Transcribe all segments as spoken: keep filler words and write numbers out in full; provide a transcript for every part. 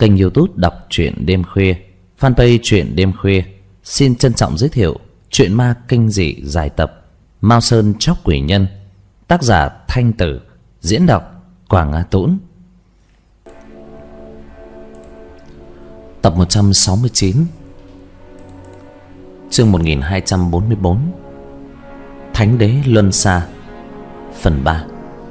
Kênh YouTube đọc truyện đêm khuya, fanpage truyện đêm khuya xin trân trọng giới thiệu truyện ma kinh dị dài tập Mao Sơn Chóc Quỷ Nhân, tác giả Thanh Tử, diễn đọc Quảng Á Tũng. Tập một trăm sáu mươi chín, chương một nghìn hai trăm bốn mươi bốn, Thánh Đế Luân Xa, phần ba.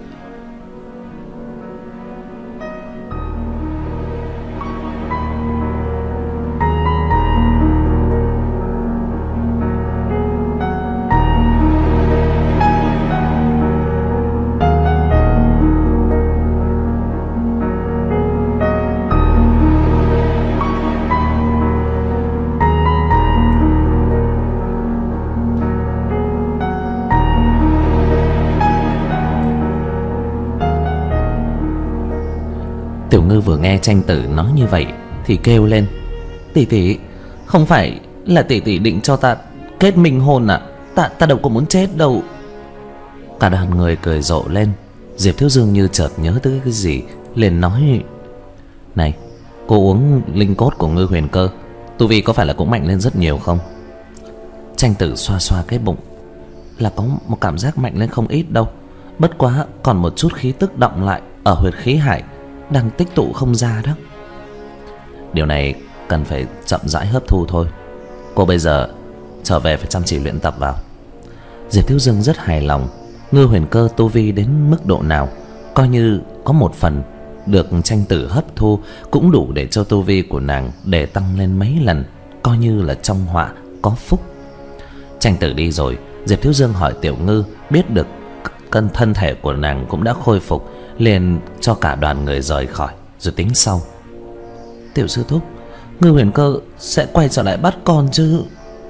Tiểu Ngư vừa nghe Tranh Tử nói như vậy thì kêu lên: "Tỷ tỷ, không phải là tỷ tỷ định cho ta kết minh hôn à? Ta ta đâu có muốn chết đâu." Cả đoàn người cười rộ lên. Diệp Thiếu Dương như chợt nhớ tới cái gì, liền nói: "Này, cô uống linh cốt của Ngư Huyền Cơ, tu vi có phải là cũng mạnh lên rất nhiều không?" Tranh Tử xoa xoa cái bụng: "Là có một cảm giác mạnh lên không ít đâu, bất quá còn một chút khí tức đọng lại ở huyệt khí hải đang tích tụ không ra đó. Điều này cần phải chậm rãi hấp thu thôi. Cô bây giờ trở về phải chăm chỉ luyện tập vào." Diệp Thiếu Dương rất hài lòng. Ngư Huyền Cơ tu vi đến mức độ nào, coi như có một phần được Tranh Tử hấp thu cũng đủ để cho tu vi của nàng để tăng lên mấy lần, coi như là trong họa có phúc. Tranh Tử đi rồi, Diệp Thiếu Dương hỏi Tiểu Ngư, biết được cân thân thể của nàng cũng đã khôi phục, liền cho cả đoàn người rời khỏi rồi tính sau. "Tiểu sư thúc, Ngư Huyền Cơ sẽ quay trở lại bắt con chứ?"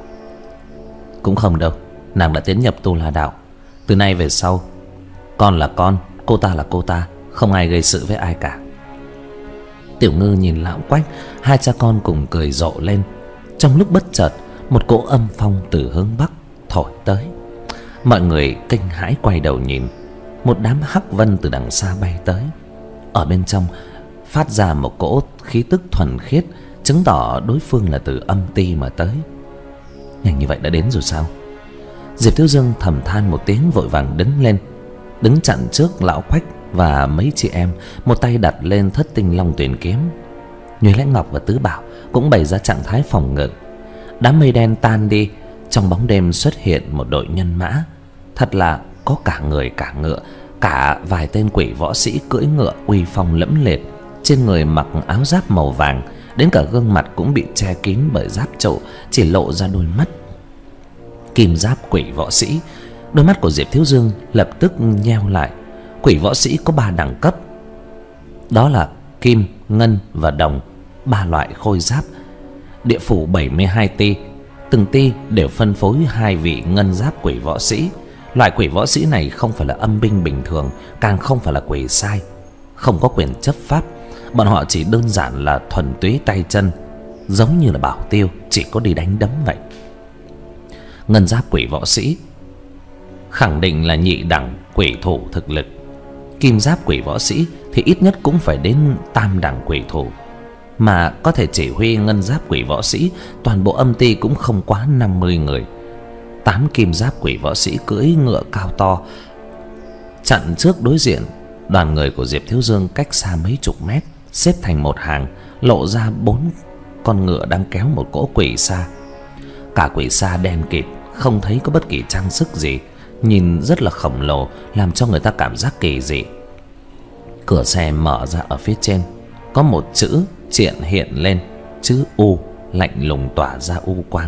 "Cũng không đâu, nàng đã tiến nhập Tu La đạo. Từ nay về sau, con là con, cô ta là cô ta, không ai gây sự với ai cả." Tiểu Ngư nhìn Lão Quách, hai cha con cùng cười rộ lên. Trong lúc bất chợt, một cỗ âm phong từ hướng bắc thổi tới. Mọi người kinh hãi quay đầu nhìn. Một đám hắc vân từ đằng xa bay tới. Ở bên trong phát ra một cỗ khí tức thuần khiết, chứng tỏ đối phương là từ âm ti mà tới. Nhanh như vậy đã đến rồi sao? Diệp Thiếu Dương thầm than một tiếng, vội vàng đứng lên, đứng chặn trước Lão Quách và mấy chị em, một tay đặt lên Thất Tinh Long Tuyển kiếm. Nhuế Lãnh Ngọc và Tứ Bảo cũng bày ra trạng thái phòng ngự. Đám mây đen tan đi, trong bóng đêm xuất hiện một đội nhân mã. Thật là có cả người cả ngựa, cả vài tên quỷ võ sĩ cưỡi ngựa uy phong lẫm liệt, trên người mặc áo giáp màu vàng, đến cả gương mặt cũng bị che kín bởi giáp trụ, chỉ lộ ra đôi mắt. Kim giáp quỷ võ sĩ. Đôi mắt của Diệp Thiếu Dương lập tức nheo lại. Quỷ võ sĩ có ba đẳng cấp, đó là kim, ngân và đồng, ba loại khôi giáp. Địa phủ bảy mươi hai ti, từng ti đều phân phối hai vị ngân giáp quỷ võ sĩ. Loại quỷ võ sĩ này không phải là âm binh bình thường, càng không phải là quỷ sai, không có quyền chấp pháp. Bọn họ chỉ đơn giản là thuần túy tay chân, giống như là bảo tiêu, chỉ có đi đánh đấm vậy. Ngân giáp quỷ võ sĩ khẳng định là nhị đẳng quỷ thủ thực lực. Kim giáp quỷ võ sĩ thì ít nhất cũng phải đến tam đẳng quỷ thủ, mà có thể chỉ huy ngân giáp quỷ võ sĩ toàn bộ âm ti cũng không quá năm mươi người. Tám kim giáp quỷ võ sĩ cưỡi ngựa cao to chặn trước đối diện. Đoàn người của Diệp Thiếu Dương cách xa mấy chục mét, xếp thành một hàng, lộ ra bốn con ngựa đang kéo một cỗ quỷ xa. Cả quỷ xa đen kịt, không thấy có bất kỳ trang sức gì, nhìn rất là khổng lồ, làm cho người ta cảm giác kỳ dị. Cửa xe mở ra, ở phía trên có một chữ triện hiện lên, chữ U, lạnh lùng tỏa ra u quang.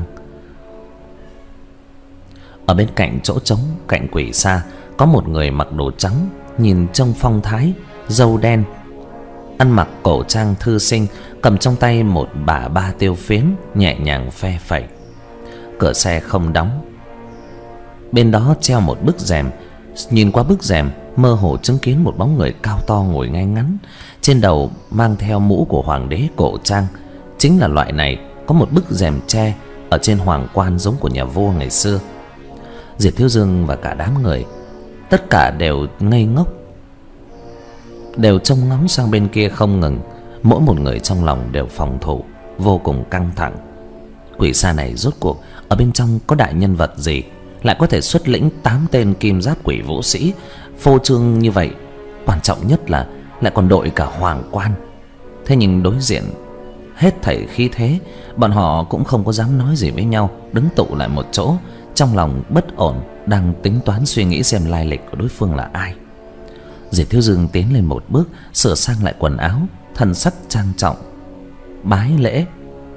Ở bên cạnh chỗ trống cạnh quỷ xa có một người mặc đồ trắng, nhìn trông phong thái, râu đen, ăn mặc cổ trang thư sinh, cầm trong tay một bả ba tiêu phiến, nhẹ nhàng phe phẩy. Cửa xe không đóng. Bên đó treo một bức rèm. Nhìn qua bức rèm, mơ hồ chứng kiến một bóng người cao to ngồi ngay ngắn, trên đầu mang theo mũ của hoàng đế cổ trang. Chính là loại này có một bức rèm tre ở trên hoàng quan giống của nhà vua ngày xưa. Diệp Thiếu Dương và cả đám người tất cả đều ngây ngốc, đều trông ngóng sang bên kia không ngừng. Mỗi một người trong lòng đều phòng thủ, vô cùng căng thẳng. Quỷ xa này rốt cuộc ở bên trong có đại nhân vật gì, lại có thể xuất lĩnh tám tên kim giáp quỷ vũ sĩ phô trương như vậy? Quan trọng nhất là lại còn đội cả hoàng quan. Thế nhưng đối diện hết thảy khí thế, bọn họ cũng không có dám nói gì với nhau, đứng tụ lại một chỗ, trong lòng bất ổn, đang tính toán suy nghĩ xem lai lịch của đối phương là ai. Diệp Thiếu Dương tiến lên một bước, sửa sang lại quần áo, thần sắc trang trọng, bái lễ.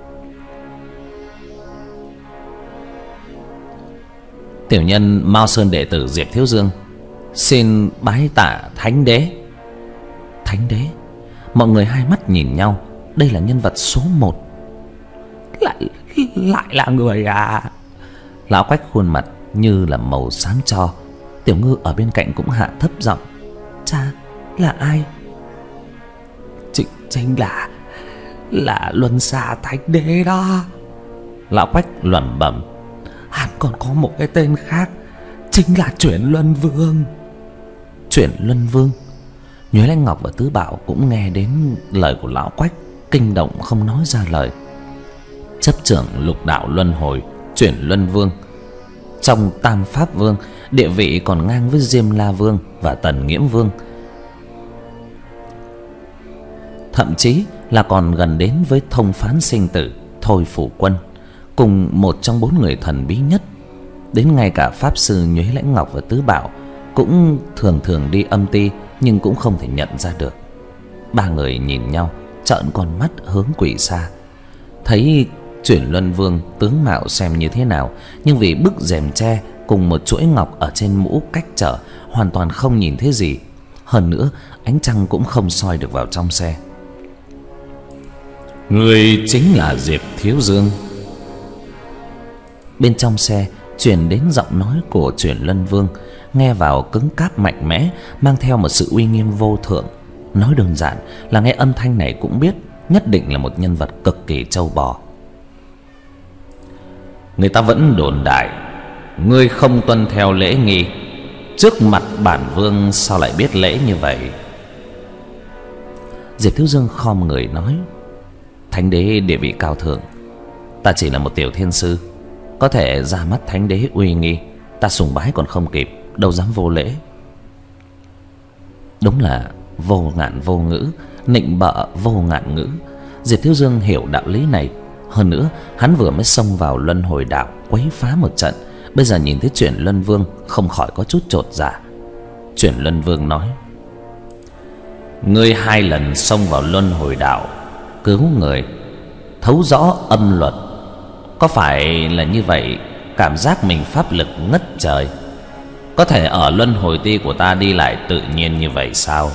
Tiểu nhân Mao Sơn đệ tử Diệp Thiếu Dương xin bái tạ Thánh Đế. Thánh Đế? Mọi người hai mắt nhìn nhau. Đây là nhân vật số một. Lại lại là người à? Lão Quách khuôn mặt như là màu xám tro. Tiểu Ngư ở bên cạnh cũng hạ thấp giọng: Cha, là ai? Chính, chính là Là Luân Xa Thánh Đế đó. Lão Quách lẩm bẩm: Hắn còn có một cái tên khác, chính là Chuyển Luân Vương. Chuyển Luân Vương? Nhuế Lãnh Ngọc và Tứ Bảo cũng nghe đến lời của lão Quách, kinh động không nói ra lời. Chấp trưởng lục đạo luân hồi, Chuyển Luân Vương trong Tam Pháp Vương, địa vị còn ngang với Diêm La Vương và Tần Nghiễm Vương, thậm chí là còn gần đến với thông phán sinh tử Thôi Phủ Quân, cùng một trong bốn người thần bí nhất. Đến ngay cả pháp sư Nhuế Lãnh Ngọc và Tứ Bảo cũng thường thường đi âm ti, nhưng cũng không thể nhận ra được. Ba người nhìn nhau, trợn con mắt hướng Quỷ Xa. Thấy Chuyển Luân Vương tướng mạo xem như thế nào, nhưng vì bức rèm tre cùng một chuỗi ngọc ở trên mũ cách trở, hoàn toàn không nhìn thấy gì. Hơn nữa ánh trăng cũng không soi được vào trong xe. Người chính là Diệp Thiếu Dương. Bên trong xe truyền đến giọng nói của Chuyển Luân Vương, nghe vào cứng cáp mạnh mẽ, mang theo một sự uy nghiêm vô thượng. Nói đơn giản là nghe âm thanh này cũng biết nhất định là một nhân vật cực kỳ trâu bò. Người ta vẫn đồn đại ngươi không tuân theo lễ nghi, trước mặt bản vương sao lại biết lễ như vậy? Diệp Thiếu Dương khom người nói: Thánh Đế địa vị cao thượng, ta chỉ là một tiểu thiên sư, có thể ra mắt Thánh Đế uy nghi, ta sùng bái còn không kịp, đâu dám vô lễ. Đúng là vô ngạn vô ngữ, nịnh bợ vô ngạn ngữ. Diệp Thiếu Dương hiểu đạo lý này. Hơn nữa hắn vừa mới xông vào luân hồi đạo quấy phá một trận, bây giờ nhìn thấy Chuyển Luân Vương không khỏi có chút chột dạ. Chuyển Luân Vương nói: Ngươi hai lần xông vào luân hồi đạo, cứu người, thấu rõ âm luật, có phải là như vậy cảm giác mình pháp lực ngất trời, có thể ở luân hồi ti của ta đi lại tự nhiên như vậy sao?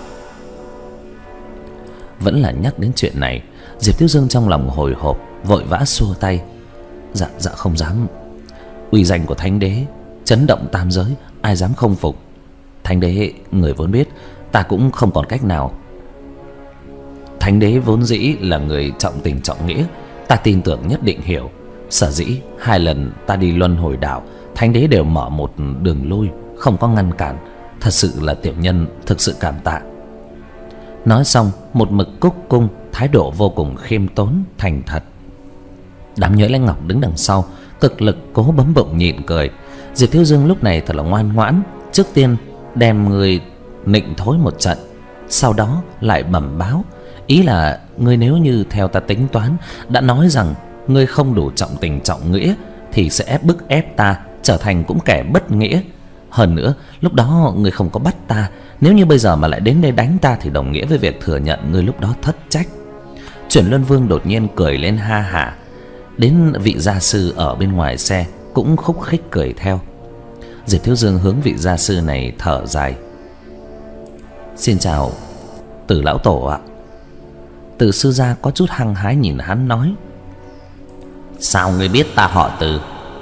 Vẫn là nhắc đến chuyện này, Diệp Thiếu Dương trong lòng hồi hộp, vội vã xua tay: Dạ dạ không dám. Uy danh của Thánh Đế chấn động tam giới, ai dám không phục. Thánh Đế người vốn biết, ta cũng không còn cách nào. Thánh Đế vốn dĩ là người trọng tình trọng nghĩa, ta tin tưởng nhất định hiểu. Sở dĩ hai lần ta đi luân hồi đạo, Thánh Đế đều mở một đường lui, không có ngăn cản. Thật sự là tiểu nhân thực sự cảm tạ. Nói xong một mực cúc cung, thái độ vô cùng khiêm tốn thành thật. Đám Nhuế Lãnh Ngọc đứng đằng sau cực lực cố bấm bụng nhịn cười. Diệp Thiếu Dương lúc này thật là ngoan ngoãn, trước tiên đem người nịnh thối một trận, sau đó lại bẩm báo, ý là ngươi nếu như theo ta tính toán, đã nói rằng ngươi không đủ trọng tình trọng nghĩa, thì sẽ bức ép ta trở thành cũng kẻ bất nghĩa. Hơn nữa lúc đó ngươi không có bắt ta, nếu như bây giờ mà lại đến đây đánh ta thì đồng nghĩa với việc thừa nhận ngươi lúc đó thất trách. Chuyển Luân Vương đột nhiên cười lên ha hả. Đến vị gia sư ở bên ngoài xe cũng khúc khích cười theo. Diệp Thiếu Dương hướng vị gia sư này thở dài: Xin chào Từ lão tổ ạ. Từ sư gia có chút hăng hái nhìn hắn nói: Sao ngươi biết ta họ Từ?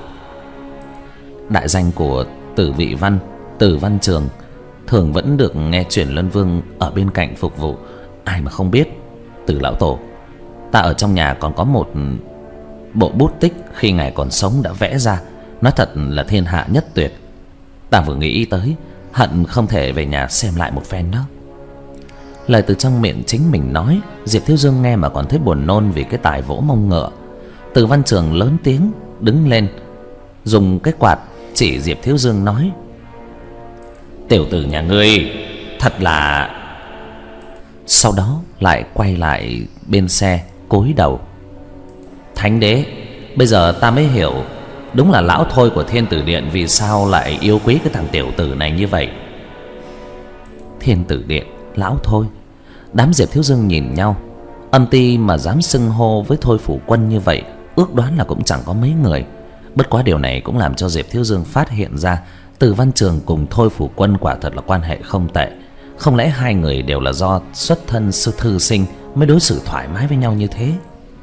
Đại danh của Từ Vị Văn, Từ Văn Trường thường vẫn được nghe Chuyển Luân Vương ở bên cạnh phục vụ, ai mà không biết. Từ lão tổ, ta ở trong nhà còn có một bộ bút tích khi ngài còn sống đã vẽ ra, nói thật là thiên hạ nhất tuyệt. Ta vừa nghĩ tới, hận không thể về nhà xem lại một phen đó. Lời từ trong miệng chính mình nói, Diệp Thiếu Dương nghe mà còn thấy buồn nôn vì cái tài vỗ mông ngựa. Từ Văn Trường lớn tiếng đứng lên, dùng cái quạt chỉ Diệp Thiếu Dương nói: "Tiểu tử nhà ngươi thật là..." Sau đó lại quay lại bên xe cúi đầu: "Thánh đế, bây giờ ta mới hiểu, đúng là lão Thôi của Thiên Tử Điện vì sao lại yêu quý cái thằng tiểu tử này như vậy." Thiên Tử Điện, lão Thôi. Đám Diệp Thiếu Dương nhìn nhau. Âm ty mà dám xưng hô với Thôi Phủ Quân như vậy, ước đoán là cũng chẳng có mấy người. Bất quá điều này cũng làm cho Diệp Thiếu Dương phát hiện ra Từ Văn Trường cùng Thôi Phủ Quân quả thật là quan hệ không tệ. Không lẽ hai người đều là do xuất thân sư thư sinh mới đối xử thoải mái với nhau như thế?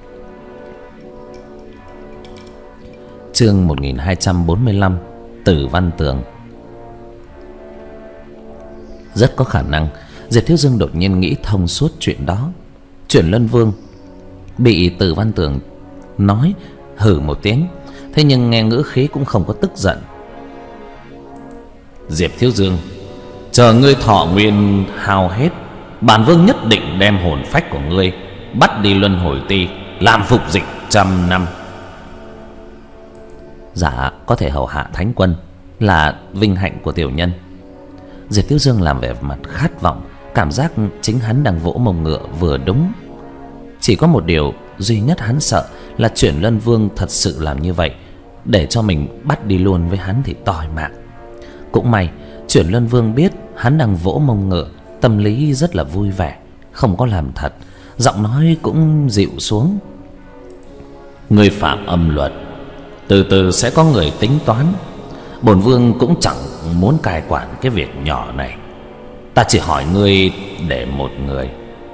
Chương một nghìn hai trăm bốn mươi lăm, Tử Văn Tường. Rất có khả năng Diệp Thiếu Dương đột nhiên nghĩ thông suốt chuyện đó. Chuyển Luân Vương bị Tử Văn Tường nói hừ một tiếng, thế nhưng nghe ngữ khí cũng không có tức giận. "Diệp Thiếu Dương, chờ ngươi thọ nguyên hao hết, bản vương nhất định đem hồn phách của ngươi bắt đi luân hồi ti làm phục dịch trăm năm." Dạ, có thể hầu hạ thánh quân là vinh hạnh của tiểu nhân. Diệp Thiếu Dương làm vẻ mặt khát vọng, cảm giác chính hắn đang vỗ mông ngựa vừa đúng. Chỉ có một điều duy nhất hắn sợ là Chuyển Luân Vương thật sự làm như vậy, để cho mình bắt đi luôn với hắn thì tỏi mạng. Cũng may Chuyển Luân Vương biết hắn đang vỗ mông ngựa, tâm lý rất là vui vẻ, không có làm thật, giọng nói cũng dịu xuống. "Ngươi phạm âm luật, từ từ sẽ có người tính toán. Bổn vương cũng chẳng muốn cai quản cái việc nhỏ này. Ta chỉ hỏi ngươi để một người."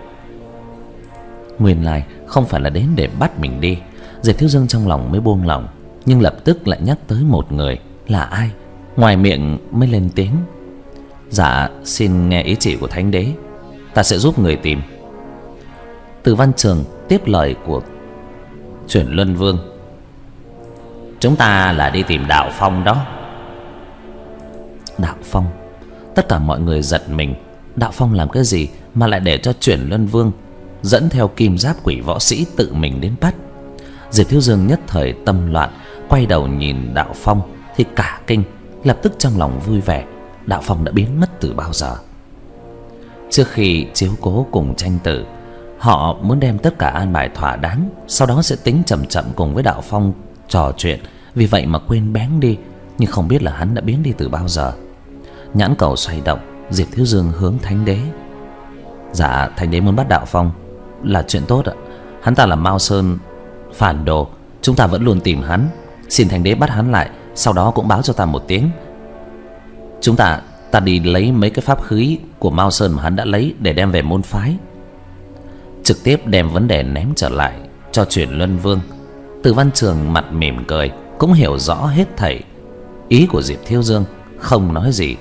Nguyên lai không phải là đến để bắt mình đi. Diệp Thiếu Dương trong lòng mới buông lòng, nhưng lập tức lại nhắc tới một người. Là ai? Ngoài miệng mới lên tiếng: "Dạ, xin nghe ý chỉ của thánh đế, ta sẽ giúp người tìm." Từ Văn Trường tiếp lời của Chuyển Luân Vương: "Chúng ta là đi tìm Đạo Phong đó." Đạo Phong? Tất cả mọi người giật mình. Đạo Phong làm cái gì mà lại để cho Chuyển Luân Vương dẫn theo kim giáp quỷ võ sĩ tự mình đến bắt? Diệp Thiếu Dương nhất thời tâm loạn, quay đầu nhìn Đạo Phong thì cả kinh, lập tức trong lòng vui vẻ. Đạo Phong đã biến mất từ bao giờ? Trước khi chiếu cố cùng tranh tử, họ muốn đem tất cả an bài thỏa đáng, sau đó sẽ tính chậm chậm cùng với Đạo Phong trò chuyện. Vì vậy mà quên bén đi, nhưng không biết là hắn đã biến đi từ bao giờ. Nhãn cầu xoay động, Diệp Thiếu Dương hướng thánh đế: "Dạ, thánh đế muốn bắt Đạo Phong là chuyện tốt ạ. Hắn ta là Mao Sơn phản đồ, chúng ta vẫn luôn tìm hắn. Xin thánh đế bắt hắn lại, sau đó cũng báo cho ta một tiếng. Chúng ta ta đi lấy mấy cái pháp khí của Mao Sơn mà hắn đã lấy để đem về môn phái." Trực tiếp đem vấn đề ném trở lại cho Chuyển Luân Vương. Từ Văn Trường mặt mỉm cười, cũng hiểu rõ hết thảy ý của Diệp Thiếu Dương, không nói gì.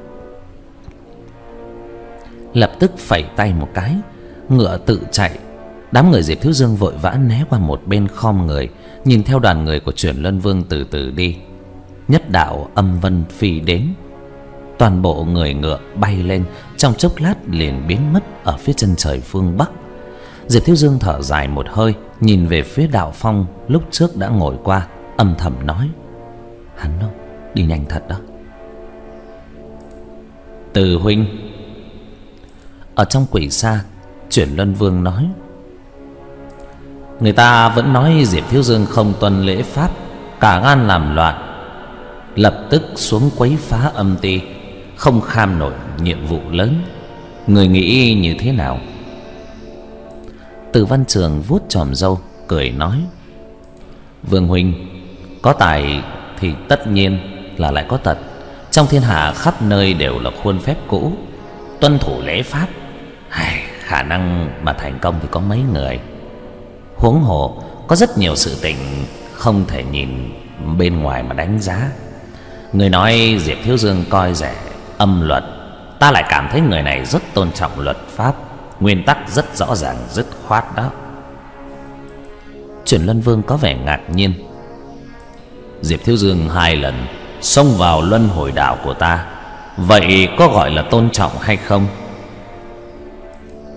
Lập tức phẩy tay một cái, ngựa tự chạy. Đám người Diệp Thiếu Dương vội vã né qua một bên, khom người nhìn theo đoàn người của Chuyển Luân Vương từ từ đi. Nhất đạo âm vân phi đến, toàn bộ người ngựa bay lên, trong chốc lát liền biến mất ở phía chân trời phương Bắc. Diệp Thiếu Dương thở dài một hơi, nhìn về phía Đạo Phong lúc trước đã ngồi qua, âm thầm nói: "Hắn đâu, đi nhanh thật đó." "Từ huynh." Ở trong quỷ xa, Chuyển Luân Vương nói: "Người ta vẫn nói Diệp Thiếu Dương không tuân lễ pháp, cả gan làm loạn, lập tức xuống quấy phá âm ty, không kham nổi nhiệm vụ lớn. Người nghĩ như thế nào?" Từ Văn Trường vuốt chòm râu cười nói: "Vương huynh có tài thì tất nhiên là lại có tật. Trong thiên hạ khắp nơi đều là khuôn phép cũ, tuân thủ lễ pháp, Ai, khả năng mà thành công thì có mấy người. Huống hồ có rất nhiều sự tình không thể nhìn bên ngoài mà đánh giá. Người nói Diệp Thiếu Dương coi rẻ âm luật, ta lại cảm thấy người này rất tôn trọng luật pháp, nguyên tắc rất rõ ràng dứt khoát đó." Chuyển Luân Vương có vẻ ngạc nhiên: "Diệp Thiếu Dương hai lần xông vào luân hồi đạo của ta, vậy có gọi là tôn trọng hay không?"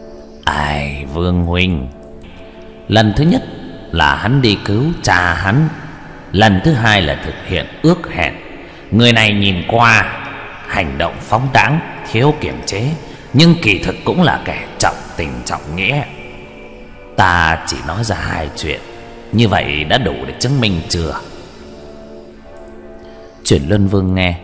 Ai, Vương huynh, lần thứ nhất là hắn đi cứu cha hắn, lần thứ hai là thực hiện ước hẹn. Người này nhìn qua hành động phóng đãng, thiếu kiềm chế, nhưng kỳ thực cũng là kẻ trọng tình trọng nghĩa. Ta chỉ nói ra hai chuyện, như vậy đã đủ để chứng minh chưa? Chuyển Luân Vương nghe.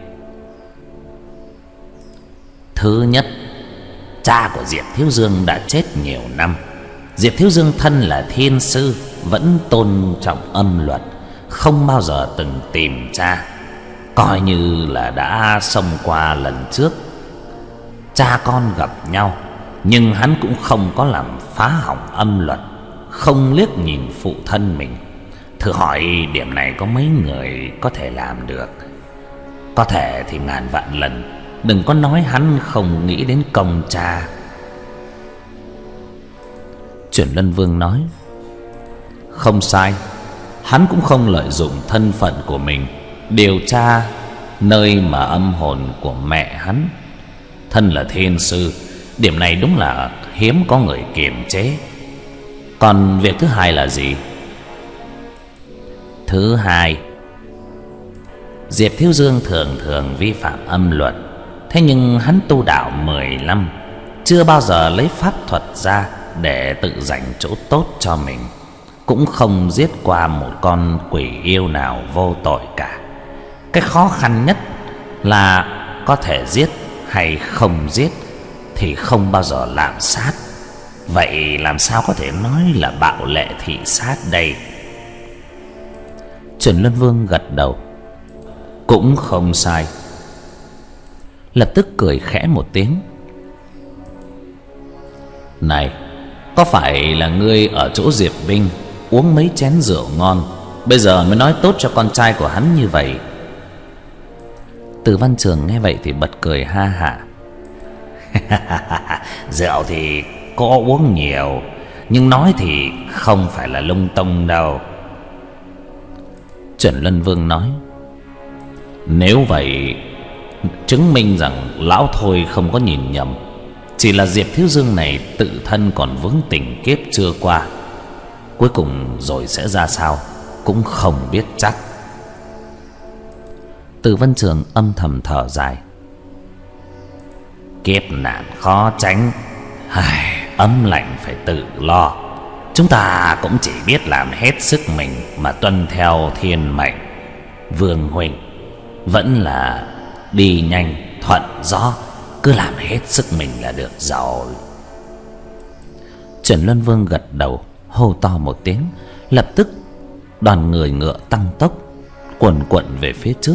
Thứ nhất, cha của Diệp Thiếu Dương đã chết nhiều năm. Diệp Thiếu Dương thân là thiên sư, vẫn tôn trọng âm luật, không bao giờ từng tìm cha, coi như là đã xông qua lần trước cha con gặp nhau. Nhưng hắn cũng không có làm phá hỏng âm luật, không liếc nhìn phụ thân mình. Thử hỏi điểm này có mấy người có thể làm được? Có thể thì ngàn vạn lần đừng có nói hắn không nghĩ đến công cha. Chuyển Luân Vương nói. Không sai, hắn cũng không lợi dụng thân phận của mình điều tra nơi mà âm hồn của mẹ hắn. Thân là thiên sư, điểm này đúng là hiếm có người kiềm chế. Còn việc thứ hai là gì? Thứ hai, Diệp Thiếu Dương thường thường vi phạm âm luật. Thế nhưng hắn tu đạo mười năm, chưa bao giờ lấy pháp thuật ra để tự giành chỗ tốt cho mình, cũng không giết qua một con quỷ yêu nào vô tội cả. Cái khó khăn nhất là có thể giết hay không giết thì không bao giờ lạm sát. Vậy làm sao có thể nói là bạo lệ thị sát đây? Chuyển Luân Vương gật đầu. Cũng không sai. Lập tức cười khẽ một tiếng. Này, có phải là ngươi ở chỗ Diệp Binh uống mấy chén rượu ngon, bây giờ mới nói tốt cho con trai của hắn như vậy? Từ Văn Trường nghe vậy thì bật cười ha hả. Rượu thì có uống nhiều, nhưng nói thì không phải là lung tung đâu. Chuyển Luân Vương nói. Nếu vậy chứng minh rằng lão Thôi không có nhìn nhầm, chỉ là Diệp Thiếu Dương này tự thân còn vướng tình kiếp chưa qua. Cuối cùng rồi sẽ ra sao cũng không biết chắc. Từ Văn Trường âm thầm thở dài. Kiếp nạn khó tránh, ai, ấm lạnh phải tự lo. Chúng ta cũng chỉ biết làm hết sức mình mà tuân theo thiên mệnh. Vương huynh vẫn là đi nhanh thuận gió, cứ làm hết sức mình là được rồi. Chuyển Luân Vương gật đầu, hô to một tiếng, lập tức đoàn người ngựa tăng tốc quần quận về phía trước.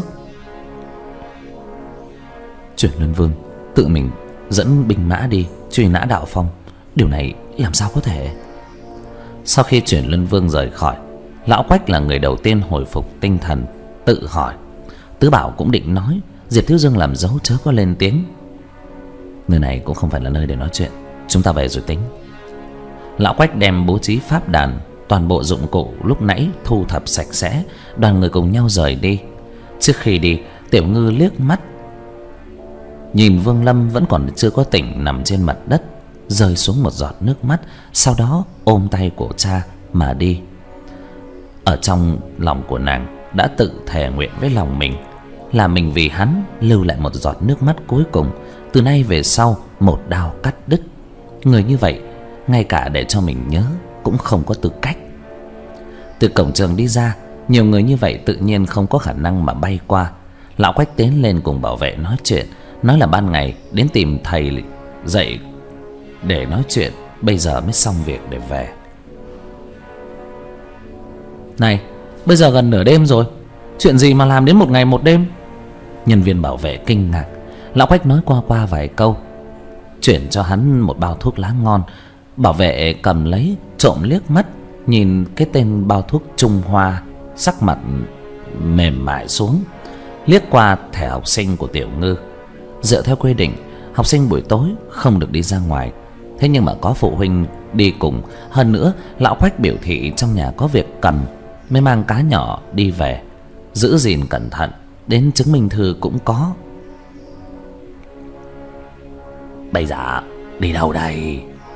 Chuyển Luân Vương tự mình dẫn binh mã đi truy nã Đạo Phong, điều này làm sao có thể? Sau khi Chuyển Luân Vương rời khỏi, lão Quách là người đầu tiên hồi phục tinh thần, tự hỏi. Tứ Bảo cũng định nói, Diệp Thiếu Dương làm dấu chớ có lên tiếng. Nơi này cũng không phải là nơi để nói chuyện, chúng ta về rồi tính. Lão Quách đem bố trí pháp đàn, toàn bộ dụng cụ lúc nãy thu thập sạch sẽ, đoàn người cùng nhau rời đi. Trước khi đi, Tiểu Ngư liếc mắt nhìn Vương Lâm vẫn còn chưa có tỉnh nằm trên mặt đất, rơi xuống một giọt nước mắt, sau đó ôm tay của cha mà đi. Ở trong lòng của nàng đã tự thề nguyện với lòng mình là mình vì hắn lưu lại một giọt nước mắt cuối cùng, từ nay về sau một đao cắt đứt. Người như vậy ngay cả để cho mình nhớ cũng không có tư cách. Từ cổng trường đi ra, nhiều người như vậy tự nhiên không có khả năng mà bay qua. Lão Quách tiến lên cùng bảo vệ nói chuyện, nói là ban ngày đến tìm thầy dậy để nói chuyện, bây giờ mới xong việc để về. Này, bây giờ gần nửa đêm rồi, chuyện gì mà làm đến một ngày một đêm? Nhân viên bảo vệ kinh ngạc. Lão Quách nói qua qua vài câu, chuyển cho hắn một bao thuốc lá ngon. Bảo vệ cầm lấy, trộm liếc mắt nhìn cái tên bao thuốc Trung Hoa, sắc mặt mềm mại xuống, liếc qua thẻ học sinh của Tiểu Ngư. Dựa theo quy định, học sinh buổi tối không được đi ra ngoài, thế nhưng mà có phụ huynh đi cùng. Hơn nữa lão Quách biểu thị trong nhà có việc cần mới mang cá nhỏ đi về, giữ gìn cẩn thận, đến chứng minh thư cũng có. Bây giờ đi đâu đây?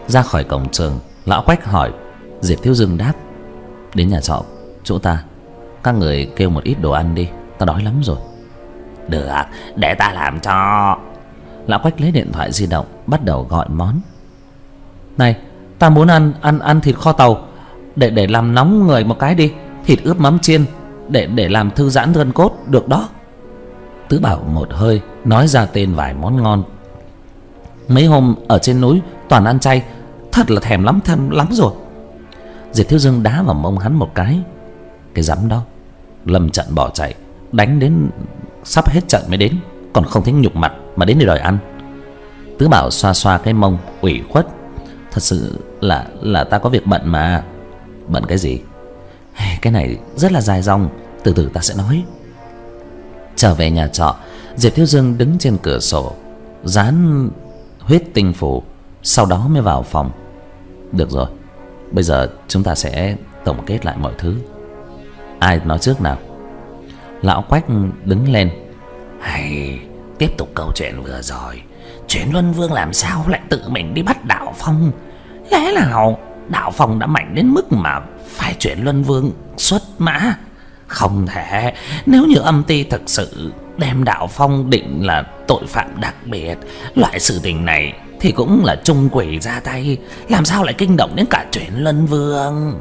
Ra khỏi cổng trường, lão Quách hỏi. Diệp Thiếu Dương đáp: đến nhà trọ chỗ ta, các người kêu một ít đồ ăn đi, ta đói lắm rồi. Được, để ta làm cho. Lão Quách lấy điện thoại di động, bắt đầu gọi món. Này, ta muốn ăn ăn ăn thịt kho tàu, để để làm nóng người một cái đi. Thịt ướp mắm chiên, để để làm thư giãn gân cốt, được đó. Tứ Bảo một hơi nói ra tên vài món ngon. Mấy hôm ở trên núi toàn ăn chay, thật là thèm lắm thèm lắm rồi. Diệp Thiếu Dương đá vào mông hắn một cái. Cái dám đó, lâm trận bỏ chạy, đánh đến sắp hết trận mới đến, còn không thấy nhục mặt mà đến để đòi ăn. Tứ Bảo xoa xoa cái mông ủy khuất. Thật sự là là ta có việc bận mà. Bận cái gì? Cái này rất là dài dòng, từ từ ta sẽ nói. Trở về nhà trọ, Diệp Thiếu Dương đứng trên cửa sổ dán huyết tinh phủ, sau đó mới vào phòng. Được rồi, bây giờ chúng ta sẽ tổng kết lại mọi thứ. Ai nói trước nào? Lão Quách đứng lên. Hay, tiếp tục câu chuyện vừa rồi. Chuyển Luân Vương làm sao lại tự mình đi bắt Đạo Phong? Lẽ nào Đạo Phong đã mạnh đến mức mà phải chuyển Luân Vương xuất mã? Không thể. Nếu như âm ty thực sự đem Đạo Phong định là tội phạm đặc biệt, loại sự tình này thì cũng là trung quỷ ra tay, làm sao lại kinh động đến cả chuyển Luân Vương?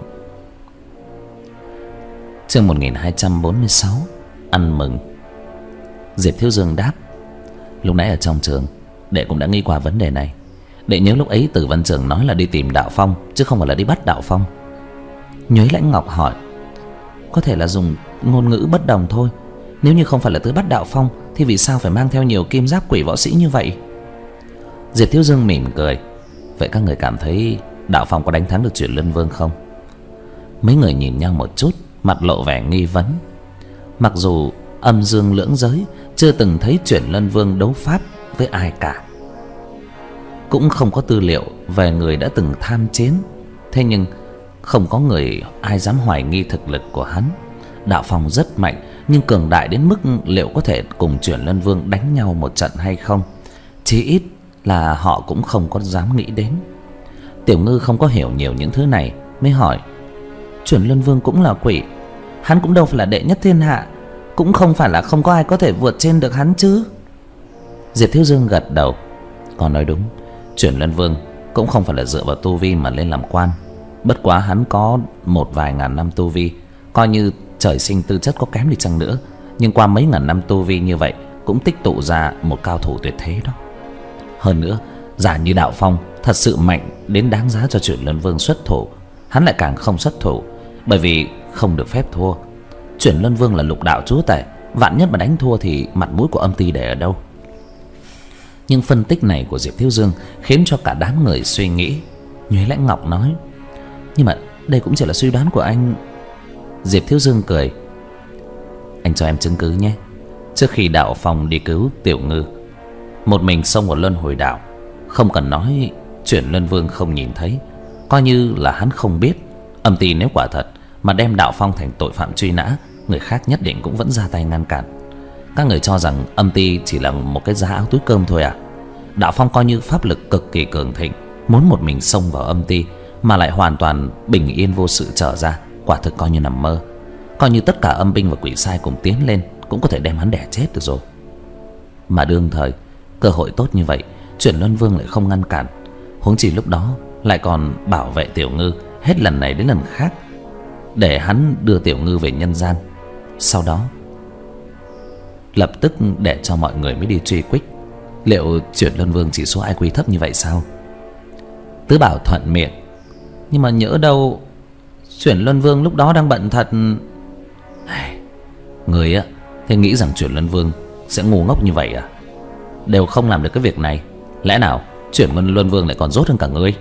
Chương một nghìn hai trăm bốn mươi sáu, ăn mừng. Diệp Thiếu Dương đáp: lúc nãy ở trong trường, đệ cũng đã nghĩ qua vấn đề này. Đệ nhớ lúc ấy Tử Văn Trường nói là đi tìm Đạo Phong, chứ không phải là đi bắt Đạo Phong. Nhuế Lãnh Ngọc hỏi: có thể là dùng ngôn ngữ bất đồng thôi. Nếu như không phải là tới bắt Đạo Phong, thì vì sao phải mang theo nhiều kim giáp quỷ võ sĩ như vậy? Diệp Thiếu Dương mỉm cười: vậy các người cảm thấy Đạo Phong có đánh thắng được Chuyển Luân Vương không? Mấy người nhìn nhau một chút, mặt lộ vẻ nghi vấn. Mặc dù âm dương lưỡng giới chưa từng thấy Chuyển Luân Vương đấu pháp với ai cả, cũng không có tư liệu về người đã từng tham chiến, thế nhưng không có người ai dám hoài nghi thực lực của hắn. Đạo Phong rất mạnh, nhưng cường đại đến mức liệu có thể cùng Chuyển Luân Vương đánh nhau một trận hay không, chí ít là họ cũng không có dám nghĩ đến. Tiểu Ngư không có hiểu nhiều những thứ này, mới hỏi: Chuyển Luân Vương cũng là quỷ, hắn cũng đâu phải là đệ nhất thiên hạ, cũng không phải là không có ai có thể vượt trên được hắn chứ? Diệp Thiếu Dương gật đầu: còn nói đúng, Chuyển Luân Vương cũng không phải là dựa vào tu vi mà lên làm quan. Bất quá hắn có một vài ngàn năm tu vi, coi như trời sinh tư chất có kém đi chăng nữa, nhưng qua mấy ngàn năm tu vi như vậy cũng tích tụ ra một cao thủ tuyệt thế đó. Hơn nữa, giả như Đạo Phong thật sự mạnh đến đáng giá cho Chuyển Luân Vương xuất thủ, hắn lại càng không xuất thủ, bởi vì không được phép thua. Chuyển Luân Vương là lục đạo chúa tể, vạn nhất mà đánh thua thì mặt mũi của âm ty để ở đâu? Nhưng phân tích này của Diệp Thiếu Dương khiến cho cả đám người suy nghĩ. Nhuế Lãnh Ngọc nói: nhưng mà đây cũng chỉ là suy đoán của anh. Diệp Thiếu Dương cười: anh cho em chứng cứ nhé. Trước khi Đạo Phong đi cứu Tiểu Ngư, một mình xông vào Luân Hồi Đạo, không cần nói Chuyển Luân Vương không nhìn thấy, coi như là hắn không biết. Âm ty nếu quả thật mà đem Đạo Phong thành tội phạm truy nã, người khác nhất định cũng vẫn ra tay ngăn cản. Các người cho rằng âm ty chỉ là một cái giá áo túi cơm thôi à? Đạo Phong coi như pháp lực cực kỳ cường thịnh, muốn một mình xông vào âm ty mà lại hoàn toàn bình yên vô sự trở ra, quả thực coi như nằm mơ. Coi như tất cả âm binh và quỷ sai cùng tiến lên, cũng có thể đem hắn đẻ chết được rồi. Mà đương thời cơ hội tốt như vậy, Chuyển Luân Vương lại không ngăn cản, huống chỉ lúc đó lại còn bảo vệ Tiểu Ngư hết lần này đến lần khác, để hắn đưa Tiểu Ngư về nhân gian. Sau đó lập tức để cho mọi người mới đi truy quích. Liệu Chuyển Luân Vương chỉ số i kiu thấp như vậy sao? Tứ Bảo thuận miệng: nhưng mà nhỡ đâu Chuyển Luân Vương lúc đó đang bận thật. Người á thì nghĩ rằng Chuyển Luân Vương sẽ ngu ngốc như vậy à? Đều không làm được cái việc này, lẽ nào Chuyển Luân Vương lại còn dốt hơn cả ngươi?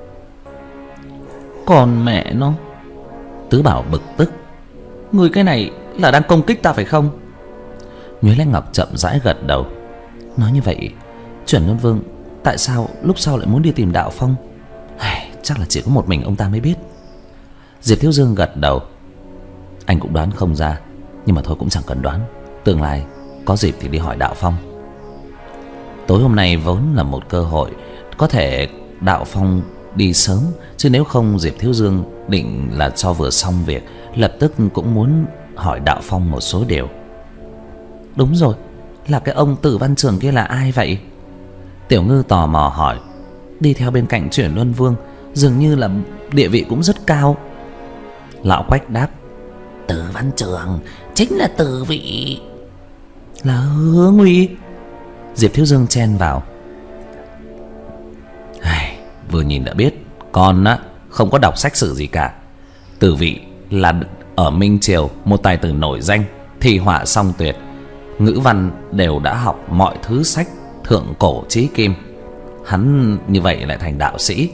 Còn mẹ nó! Tứ Bảo bực tức: ngươi cái này là đang công kích ta phải không? Nhuế Lãnh Ngọc chậm rãi gật đầu: nói như vậy, Chuyển Luân Vương tại sao lúc sau lại muốn đi tìm Đạo Phong? Chắc là chỉ có một mình ông ta mới biết. Diệp Thiếu Dương gật đầu: anh cũng đoán không ra, nhưng mà thôi cũng chẳng cần đoán, tương lai có dịp thì đi hỏi Đạo Phong. Tối hôm nay vốn là một cơ hội, có thể Đạo Phong đi sớm, chứ nếu không Diệp Thiếu Dương định là cho vừa xong việc, lập tức cũng muốn hỏi Đạo Phong một số điều. Đúng rồi, là cái ông Tử Văn Trường kia là ai vậy? Tiểu Ngư tò mò hỏi. Đi theo bên cạnh Chuyển Luân Vương, dường như là địa vị cũng rất cao. Lão Quách đáp. Tử Văn Trường chính là tử vị. Là Hứa Nguy. Diệp Thiếu Dương chen vào. Ai, vừa nhìn đã biết con á không có đọc sách sử gì cả. Tử vị là ở Minh Triều một tài tử nổi danh, thi họa song tuyệt, ngữ văn đều đã học mọi thứ sách thượng cổ chí kim. Hắn như vậy lại thành đạo sĩ.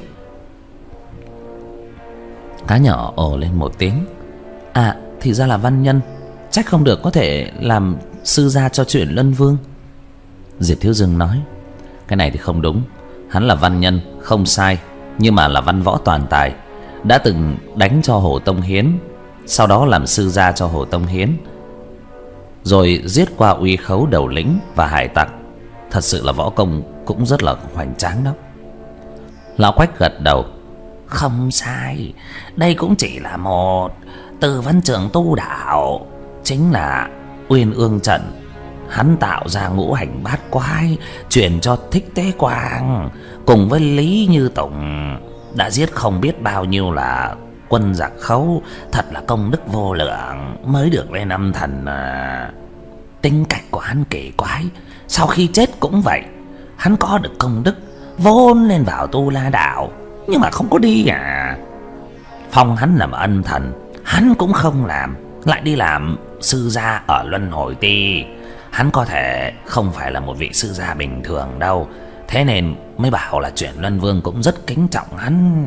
Cá nhỏ ồ lên một tiếng. À, thì ra là văn nhân, trách không được có thể làm sư gia cho Chuyển Luân Vương. Diệp Thiếu Dương nói. Cái này thì không đúng. Hắn là văn nhân không sai, nhưng mà là văn võ toàn tài. Đã từng đánh cho Hồ Tông Hiến, sau đó làm sư gia cho Hồ Tông Hiến, rồi giết qua uy khấu đầu lĩnh và hải tặc. Thật sự là võ công cũng rất là hoành tráng đó. Lão Quách gật đầu. Không sai, đây cũng chỉ là một Tử Văn Trường tu đạo, chính là Uyên Ương Trận. Hắn tạo ra ngũ hành bát quái, truyền cho Thích Tế Quang, cùng với Lý Như Tùng, đã giết không biết bao nhiêu là quân giặc khấu. Thật là công đức vô lượng mới được lên âm thần à. Tính cách của hắn kỳ quái, sau khi chết cũng vậy. Hắn có được công đức, vốn lên vào Tu La Đạo, nhưng mà không có đi à. Phong hắn làm ân thần, hắn cũng không làm, lại đi làm sư gia ở Luân Hồi Ti. Hắn có thể không phải là một vị sư gia bình thường đâu, thế nên mới bảo là Chuyển Luân Vương cũng rất kính trọng hắn.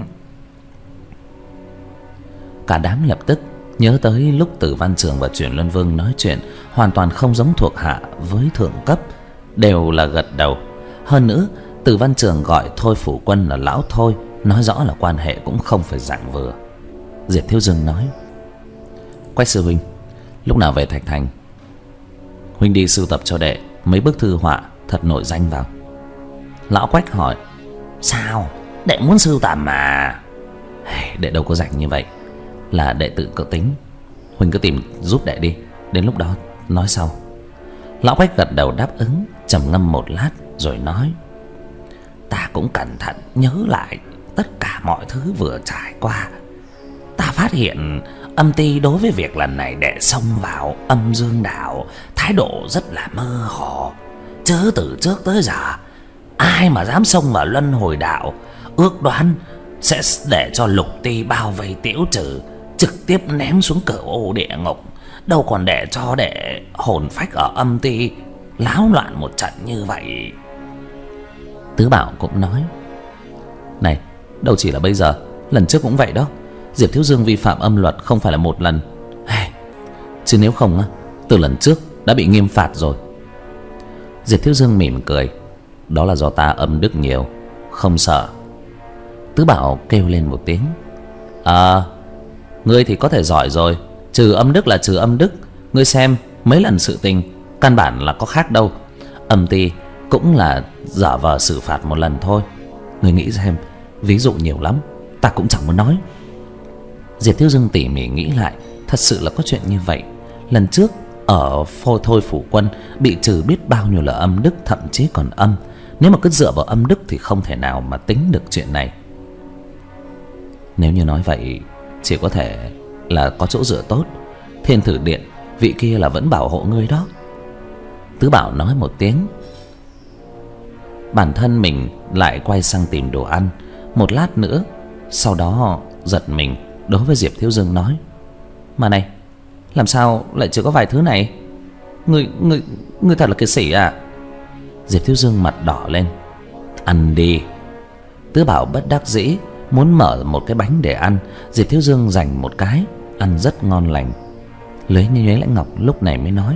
Cả đám lập tức nhớ tới lúc Tử Văn Trường và Chuyển Luân Vương nói chuyện hoàn toàn không giống thuộc hạ với thượng cấp, đều là gật đầu. Hơn nữa Tử Văn Trường gọi Thôi Phủ Quân là lão Thôi, nói rõ là quan hệ cũng không phải dạng vừa. Diệp Thiếu Dương nói. Quách sư huynh, lúc nào về Thạch Thành, huynh đi sưu tập cho đệ mấy bức thư họa thật nổi danh vào. Lão Quách hỏi. Sao, đệ muốn sưu tầm mà? Đệ đâu có rảnh như vậy, là đệ tự cỡ tính. Huynh cứ tìm giúp đệ đi, đến lúc đó nói sau. Lão Quách gật đầu đáp ứng, trầm ngâm một lát rồi nói. Ta cũng cẩn thận nhớ lại tất cả mọi thứ vừa trải qua. Ta phát hiện Âm Ty đối với việc lần này đệ xông vào Âm Dương Đạo thái độ rất là mơ hồ. Chớ từ trước tới giờ ai mà dám xông vào Luân Hồi Đạo, ước đoán sẽ để cho Lục Ty bao vây tiễu trừ, trực tiếp ném xuống Cửu Ô địa ngục, đâu còn để cho đệ hồn phách ở Âm Ty láo loạn một trận như vậy. Tứ Bảo cũng nói. Này, đâu chỉ là bây giờ, lần trước cũng vậy đó. Diệp Thiếu Dương vi phạm âm luật không phải là một lần, chứ nếu không á, từ lần trước đã bị nghiêm phạt rồi. Diệp Thiếu Dương mỉm cười. Đó là do ta âm đức nhiều, không sợ. Tứ Bảo kêu lên một tiếng. À, ngươi thì có thể giỏi rồi, trừ âm đức là trừ âm đức. Ngươi xem mấy lần sự tình căn bản là có khác đâu. Âm Ty cũng là giả vờ xử phạt một lần thôi. Ngươi nghĩ xem, ví dụ nhiều lắm, ta cũng chẳng muốn nói. Diệp Thiếu Dương tỉ mỉ nghĩ lại, thật sự là có chuyện như vậy. Lần trước ở Phô Thôi Phủ Quân bị trừ biết bao nhiêu là âm đức, thậm chí còn âm. Nếu mà cứ dựa vào âm đức thì không thể nào mà tính được chuyện này. Nếu như nói vậy, chỉ có thể là có chỗ dựa tốt. Thiên Thử Điện vị kia là vẫn bảo hộ ngươi đó. Tứ Bảo nói một tiếng. Bản thân mình lại quay sang tìm đồ ăn. Một lát nữa, sau đó giật mình đối với Diệp Thiếu Dương nói. Mà này, làm sao lại chỉ có vài thứ này? Ngươi, ngươi, ngươi thật là cái sỉ à? Diệp Thiếu Dương mặt đỏ lên. Ăn đi. Tứ Bảo bất đắc dĩ muốn mở một cái bánh để ăn. Diệp Thiếu Dương dành một cái, ăn rất ngon lành. Lưới như nhuế Lãnh Ngọc lúc này mới nói.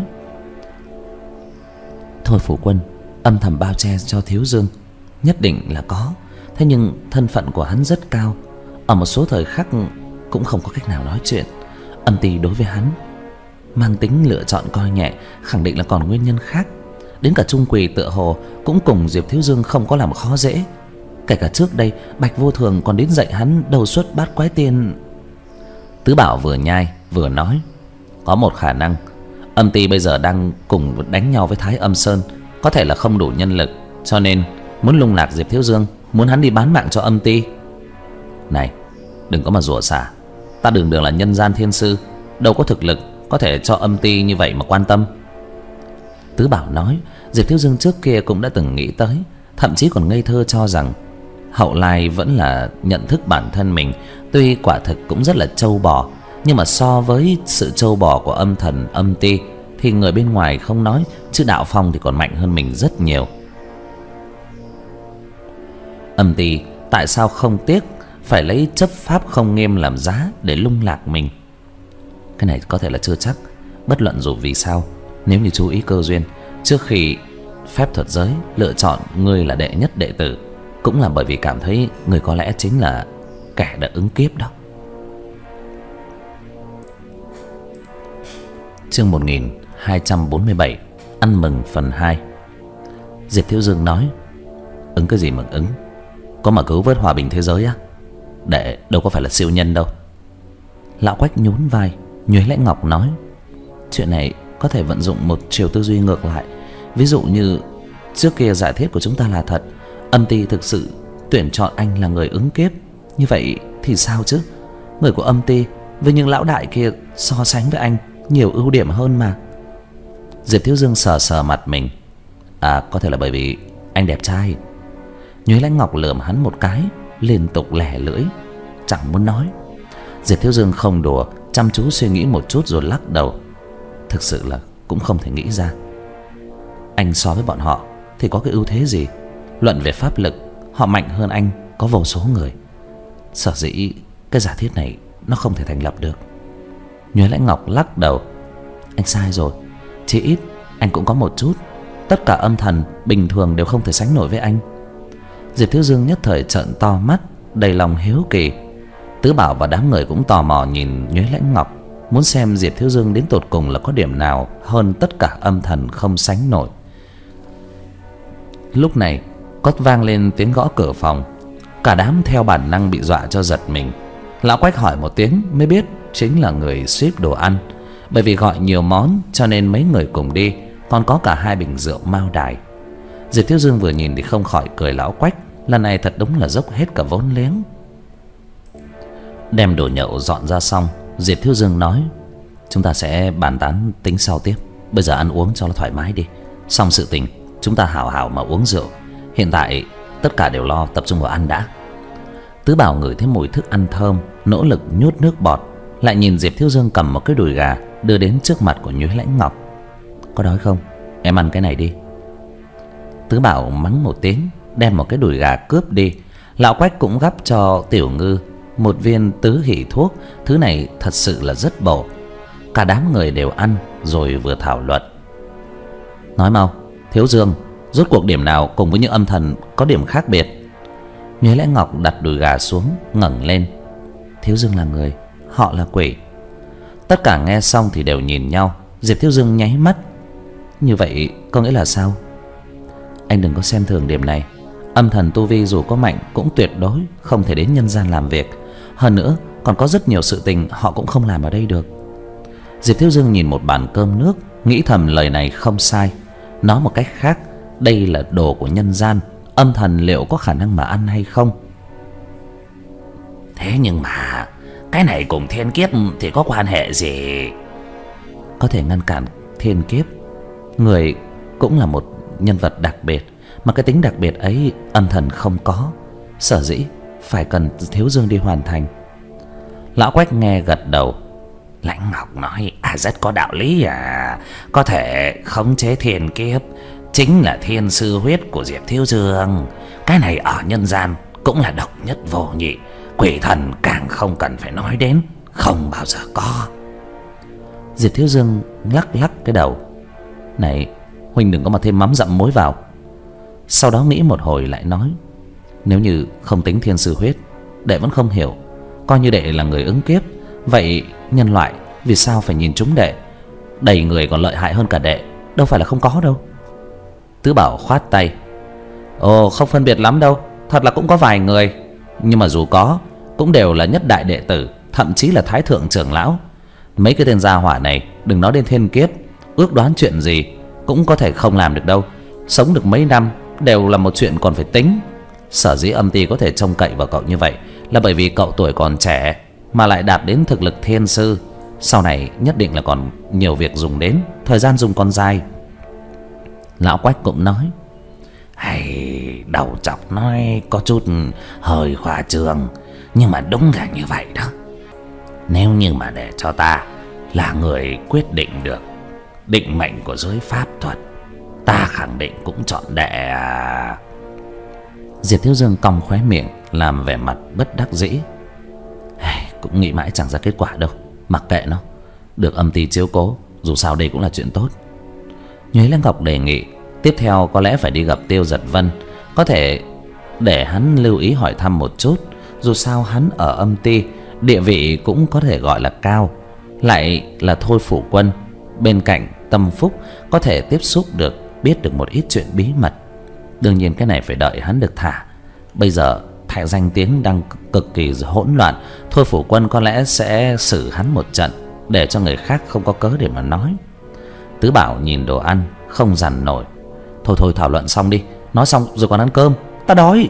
Thôi Phủ Quân âm thầm bao che cho Thiếu Dương nhất định là có. Thế nhưng thân phận của hắn rất cao, ở một số thời khắc cũng không có cách nào nói chuyện. Âm Ty đối với hắn mang tính lựa chọn coi nhẹ, khẳng định là còn nguyên nhân khác. Đến cả Trung Quỳ tựa hồ cũng cùng Diệp Thiếu Dương không có làm khó dễ. Kể cả trước đây Bạch Vô Thường còn đến dạy hắn đầu xuất bát quái tiên. Tứ Bảo vừa nhai vừa nói, có một khả năng Âm Ty bây giờ đang cùng đánh nhau với Thái Âm Sơn, có thể là không đủ nhân lực, cho nên muốn lung lạc Diệp Thiếu Dương, muốn hắn đi bán mạng cho Âm Ty. Này, đừng có mà rủa xả, ta đường đường là nhân gian thiên sư, đâu có thực lực có thể cho Âm Ty như vậy mà quan tâm. Tứ Bảo nói Diệp Thiếu Dương trước kia cũng đã từng nghĩ tới, thậm chí còn ngây thơ cho rằng hậu lai vẫn là nhận thức bản thân mình tuy quả thực cũng rất là trâu bò, nhưng mà so với sự trâu bò của âm thần Âm Ty thì người bên ngoài không nói, chứ đạo phong thì còn mạnh hơn mình rất nhiều. Âm Ty tại sao không tiếc phải lấy chấp pháp không nghiêm làm giá để lung lạc mình? Cái này có thể là chưa chắc. Bất luận dù vì sao, nếu như chú ý cơ duyên, trước khi phép thuật giới lựa chọn người là đệ nhất đệ tử, cũng là bởi vì cảm thấy người có lẽ chính là kẻ đã ứng kiếp đó. Chương một nghìn hai trăm bốn mươi bảy, ăn mừng phần hai. Diệp Thiếu Dương nói, ứng cái gì mà ứng? Có mà cứu vớt hòa bình thế giới á? Đệ đâu có phải là siêu nhân đâu. Lão Quách nhún vai. Nhuế Lãnh Ngọc nói, chuyện này có thể vận dụng một chiều tư duy ngược lại. Ví dụ như trước kia giả thiết của chúng ta là thật, Âm Ty thực sự tuyển chọn anh là người ứng kiếp, như vậy thì sao chứ? Người của Âm Ty với những lão đại kia so sánh với anh nhiều ưu điểm hơn mà. Diệp Thiếu Dương sờ sờ mặt mình. À, có thể là bởi vì anh đẹp trai. Nhuế Lãnh Ngọc lườm hắn một cái, liên tục lẻ lưỡi, chẳng muốn nói. Diệp Thiếu Dương không đùa, chăm chú suy nghĩ một chút rồi lắc đầu. Thực sự là cũng không thể nghĩ ra. Anh so với bọn họ thì có cái ưu thế gì? Luận về pháp lực, họ mạnh hơn anh có vô số người. Sở dĩ cái giả thiết này nó không thể thành lập được. Nhuế Lãnh Ngọc lắc đầu. Anh sai rồi, chỉ ít anh cũng có một chút. Tất cả âm thần bình thường đều không thể sánh nổi với anh. Diệp Thiếu Dương nhất thời trợn to mắt, đầy lòng hiếu kỳ. Tứ Bảo và đám người cũng tò mò nhìn Nhuế Lãnh Ngọc, muốn xem Diệp Thiếu Dương đến tột cùng là có điểm nào hơn tất cả âm thần không sánh nổi. Lúc này có vang lên tiếng gõ cửa phòng. Cả đám theo bản năng bị dọa cho giật mình. Lão Quách hỏi một tiếng mới biết chính là người ship đồ ăn. Bởi vì gọi nhiều món cho nên mấy người cùng đi, còn có cả hai bình rượu Mao Đài. Diệp Thiếu Dương vừa nhìn thì không khỏi cười lão Quách, lần này thật đúng là dốc hết cả vốn liếng. Đem đồ nhậu dọn ra xong, Diệp Thiếu Dương nói, chúng ta sẽ bàn tán tính sau tiếp, bây giờ ăn uống cho nó thoải mái đi. Xong sự tình chúng ta hảo hảo mà uống rượu. Hiện tại tất cả đều lo tập trung vào ăn đã. Tứ Bảo ngửi thấy mùi thức ăn thơm, nỗ lực nhốt nước bọt, lại nhìn Diệp Thiếu Dương cầm một cái đùi gà đưa đến trước mặt của Nhuế Lãnh Ngọc. Có đói không? Em ăn cái này đi. Tứ Bảo mắng một tiếng, đem một cái đùi gà cướp đi. Lão Quách cũng gắp cho Tiểu Ngư một viên tứ hỷ thuốc. Thứ này thật sự là rất bổ. Cả đám người đều ăn rồi vừa thảo luận. Nói mau, Thiếu Dương, rốt cuộc điểm nào cùng với những âm thần có điểm khác biệt? Nhuế Lãnh Ngọc đặt đùi gà xuống, ngẩng lên. Thiếu Dương là người, họ là quỷ. Tất cả nghe xong thì đều nhìn nhau. Diệp Thiếu Dương nháy mắt. Như vậy có nghĩa là sao? Anh đừng có xem thường điểm này. Âm thần tu vi dù có mạnh cũng tuyệt đối không thể đến nhân gian làm việc. Hơn nữa còn có rất nhiều sự tình họ cũng không làm ở đây được. Diệp Thiếu Dương nhìn một bàn cơm nước, nghĩ thầm lời này không sai. Nói một cách khác, đây là đồ của nhân gian, âm thần liệu có khả năng mà ăn hay không? Thế nhưng mà cái này cùng thiên kiếp thì có quan hệ gì? Có thể ngăn cản thiên kiếp. Người cũng là một nhân vật đặc biệt, mà cái tính đặc biệt ấy âm thần không có. Sở dĩ phải cần Thiếu Dương đi hoàn thành. Lão Quách nghe gật đầu. Lãnh Ngọc nói à, rất có đạo lý à. Có thể khống chế thiên kiếp chính là thiên sư huyết của Diệp Thiếu Dương. Cái này ở nhân gian cũng là độc nhất vô nhị. Quỷ thần càng không cần phải nói đến, không bao giờ có. Diệp Thiếu Dương lắc lắc cái đầu. Này, huynh đừng có mà thêm mắm dặm muối vào. Sau đó nghĩ một hồi lại nói, nếu như không tính thiên sư huyết, đệ vẫn không hiểu. Coi như đệ là người ứng kiếp, vậy nhân loại vì sao phải nhìn trúng đệ? Đầy người còn lợi hại hơn cả đệ, đâu phải là không có đâu. Tứ Bảo khoát tay. Ồ, không phân biệt lắm đâu. Thật là cũng có vài người, nhưng mà dù có cũng đều là nhất đại đệ tử, thậm chí là thái thượng trưởng lão. Mấy cái tên gia hỏa này đừng nói đến thiên kiếp, ước đoán chuyện gì cũng có thể không làm được đâu. Sống được mấy năm đều là một chuyện còn phải tính. Sở dĩ âm ty có thể trông cậy vào cậu như vậy là bởi vì cậu tuổi còn trẻ mà lại đạt đến thực lực thiên sư. Sau này nhất định là còn nhiều việc dùng đến, thời gian dùng còn dài. Lão Quách cũng nói: hay, đầu chọc nói có chút hơi khoa trương, nhưng mà đúng là như vậy đó. Nếu như mà để cho ta là người quyết định được định mệnh của giới pháp thuật, ta khẳng định cũng chọn đệ. Diệp Thiếu Dương cong khóe miệng làm vẻ mặt bất đắc dĩ. Cũng nghĩ mãi chẳng ra kết quả đâu, mặc kệ nó, được âm ty chiếu cố, dù sao đây cũng là chuyện tốt. Nhuế Lan Ngọc đề nghị tiếp theo có lẽ phải đi gặp Tiêu Giật Vân, có thể để hắn lưu ý hỏi thăm một chút. Dù sao hắn ở âm ty địa vị cũng có thể gọi là cao, lại là thôi phủ quân bên cạnh Tâm Phúc, có thể tiếp xúc được, biết được một ít chuyện bí mật. Đương nhiên cái này phải đợi hắn được thả. Bây giờ thải danh tiếng đang cực kỳ hỗn loạn, thôi phủ quân có lẽ sẽ xử hắn một trận, để cho người khác không có cớ để mà nói. Tứ Bảo nhìn đồ ăn không dằn nổi: Thôi thôi thảo luận xong đi, nói xong rồi còn ăn cơm, ta đói.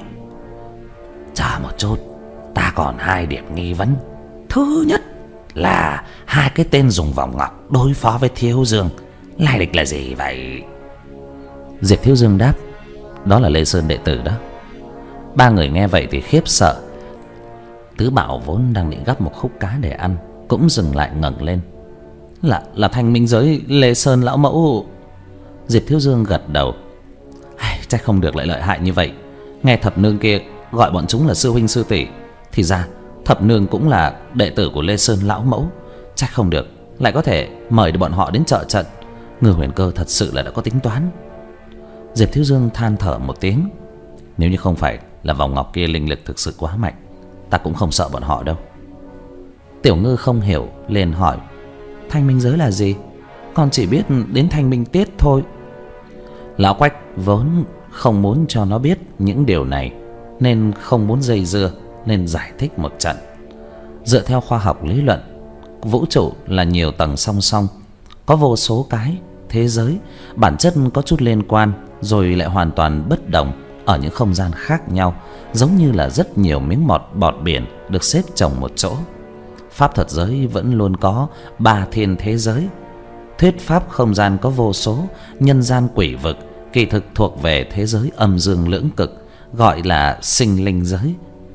Chờ một chút, ta còn hai điểm nghi vấn. Thứ nhất là hai cái tên dùng vòng ngọc đối phó với Thiếu Dương, lai lịch là gì vậy? Diệp Thiếu Dương đáp: đó là Lê Sơn đệ tử đó. Ba người nghe vậy thì khiếp sợ. Tứ Bảo vốn đang định gắp một khúc cá để ăn cũng dừng lại ngẩng lên: Là là Thanh Minh giới Lê Sơn lão mẫu. Diệp Thiếu Dương gật đầu: chắc không được lại lợi hại như vậy. Nghe thập nương kia gọi bọn chúng là sư huynh sư tỷ, thì ra thập nương cũng là đệ tử của Lê Sơn lão mẫu. Chắc không được lại có thể mời được bọn họ đến trợ trận. Ngư Huyền Cơ thật sự là đã có tính toán. Diệp Thiếu Dương than thở một tiếng: nếu như không phải là vòng ngọc kia linh lực thực sự quá mạnh, ta cũng không sợ bọn họ đâu. Tiểu Ngư không hiểu liền hỏi: Thanh Minh giới là gì? Con chỉ biết đến Thanh Minh tiết thôi. Lão Quách vốn không muốn cho nó biết những điều này, nên không muốn dây dưa, nên giải thích một trận. Dựa theo khoa học lý luận, vũ trụ là nhiều tầng song song, có vô số cái thế giới, bản chất có chút liên quan rồi lại hoàn toàn bất đồng ở những không gian khác nhau, giống như là rất nhiều miếng mọt bọt biển được xếp chồng một chỗ. Pháp thuật giới vẫn luôn có ba thiên thế giới. Thuyết pháp không gian có vô số, nhân gian quỷ vực kỳ thực thuộc về thế giới âm dương lưỡng cực, gọi là sinh linh giới,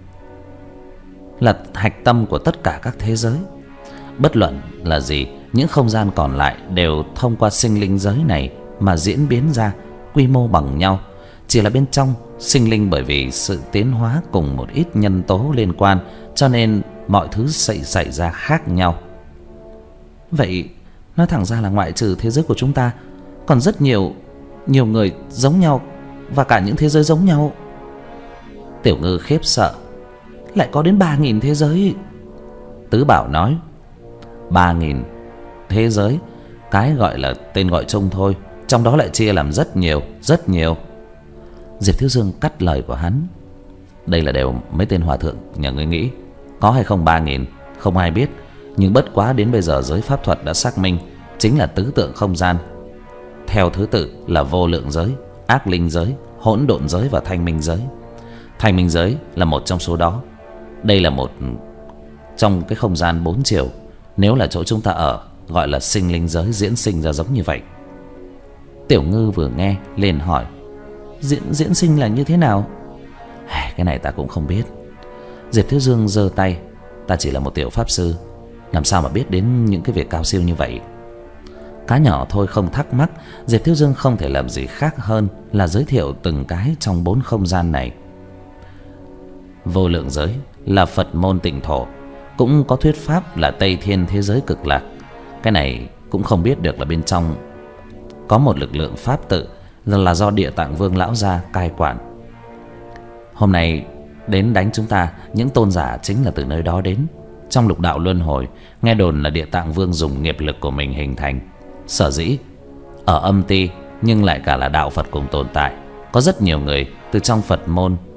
là hạch tâm của tất cả các thế giới. Bất luận là gì, những không gian còn lại đều thông qua sinh linh giới này mà diễn biến ra, quy mô bằng nhau. Chỉ là bên trong sinh linh bởi vì sự tiến hóa cùng một ít nhân tố liên quan, cho nên mọi thứ xảy xảy ra khác nhau. Vậy nói thẳng ra là ngoại trừ thế giới của chúng ta, còn rất nhiều nhiều người giống nhau, và cả những thế giới giống nhau. Tiểu Ngư khiếp sợ: lại có đến ba nghìn thế giới? Tứ Bảo nói: ba nghìn thế giới, cái gọi là tên gọi chung thôi, trong đó lại chia làm rất nhiều, rất nhiều. Diệp Thiếu Dương cắt lời của hắn: đây là đều mấy tên hòa thượng nhà ngươi nghĩ. Có hay không ba nghìn không ai biết, nhưng bất quá đến bây giờ giới pháp thuật đã xác minh, chính là tứ tượng không gian. Theo thứ tự là vô lượng giới, ác linh giới, hỗn độn giới và thanh minh giới. Thanh minh giới là một trong số đó. Đây là một trong cái không gian bốn chiều. Nếu là chỗ chúng ta ở, gọi là sinh linh giới diễn sinh ra giống như vậy. Tiểu Ngư vừa nghe liền hỏi: Diễn, diễn sinh là như thế nào? Cái này ta cũng không biết. Diệp Thiếu Dương giơ tay: ta chỉ là một tiểu pháp sư, làm sao mà biết đến những cái việc cao siêu như vậy. Cá nhỏ thôi không thắc mắc, Diệp Thiếu Dương không thể làm gì khác hơn là giới thiệu từng cái trong bốn không gian này. Vô lượng giới là Phật môn tịnh thổ, cũng có thuyết pháp là Tây Thiên thế giới cực lạc. Cái này cũng không biết được là bên trong có một lực lượng pháp tự là do Địa Tạng Vương lão gia cai quản. Hôm nay đến đánh chúng ta, những tôn giả chính là từ nơi đó đến. Trong lục đạo luân hồi, nghe đồn là Địa Tạng Vương dùng nghiệp lực của mình hình thành. Sở dĩ ở âm ty nhưng lại cả là đạo Phật cùng tồn tại, có rất nhiều người từ trong Phật môn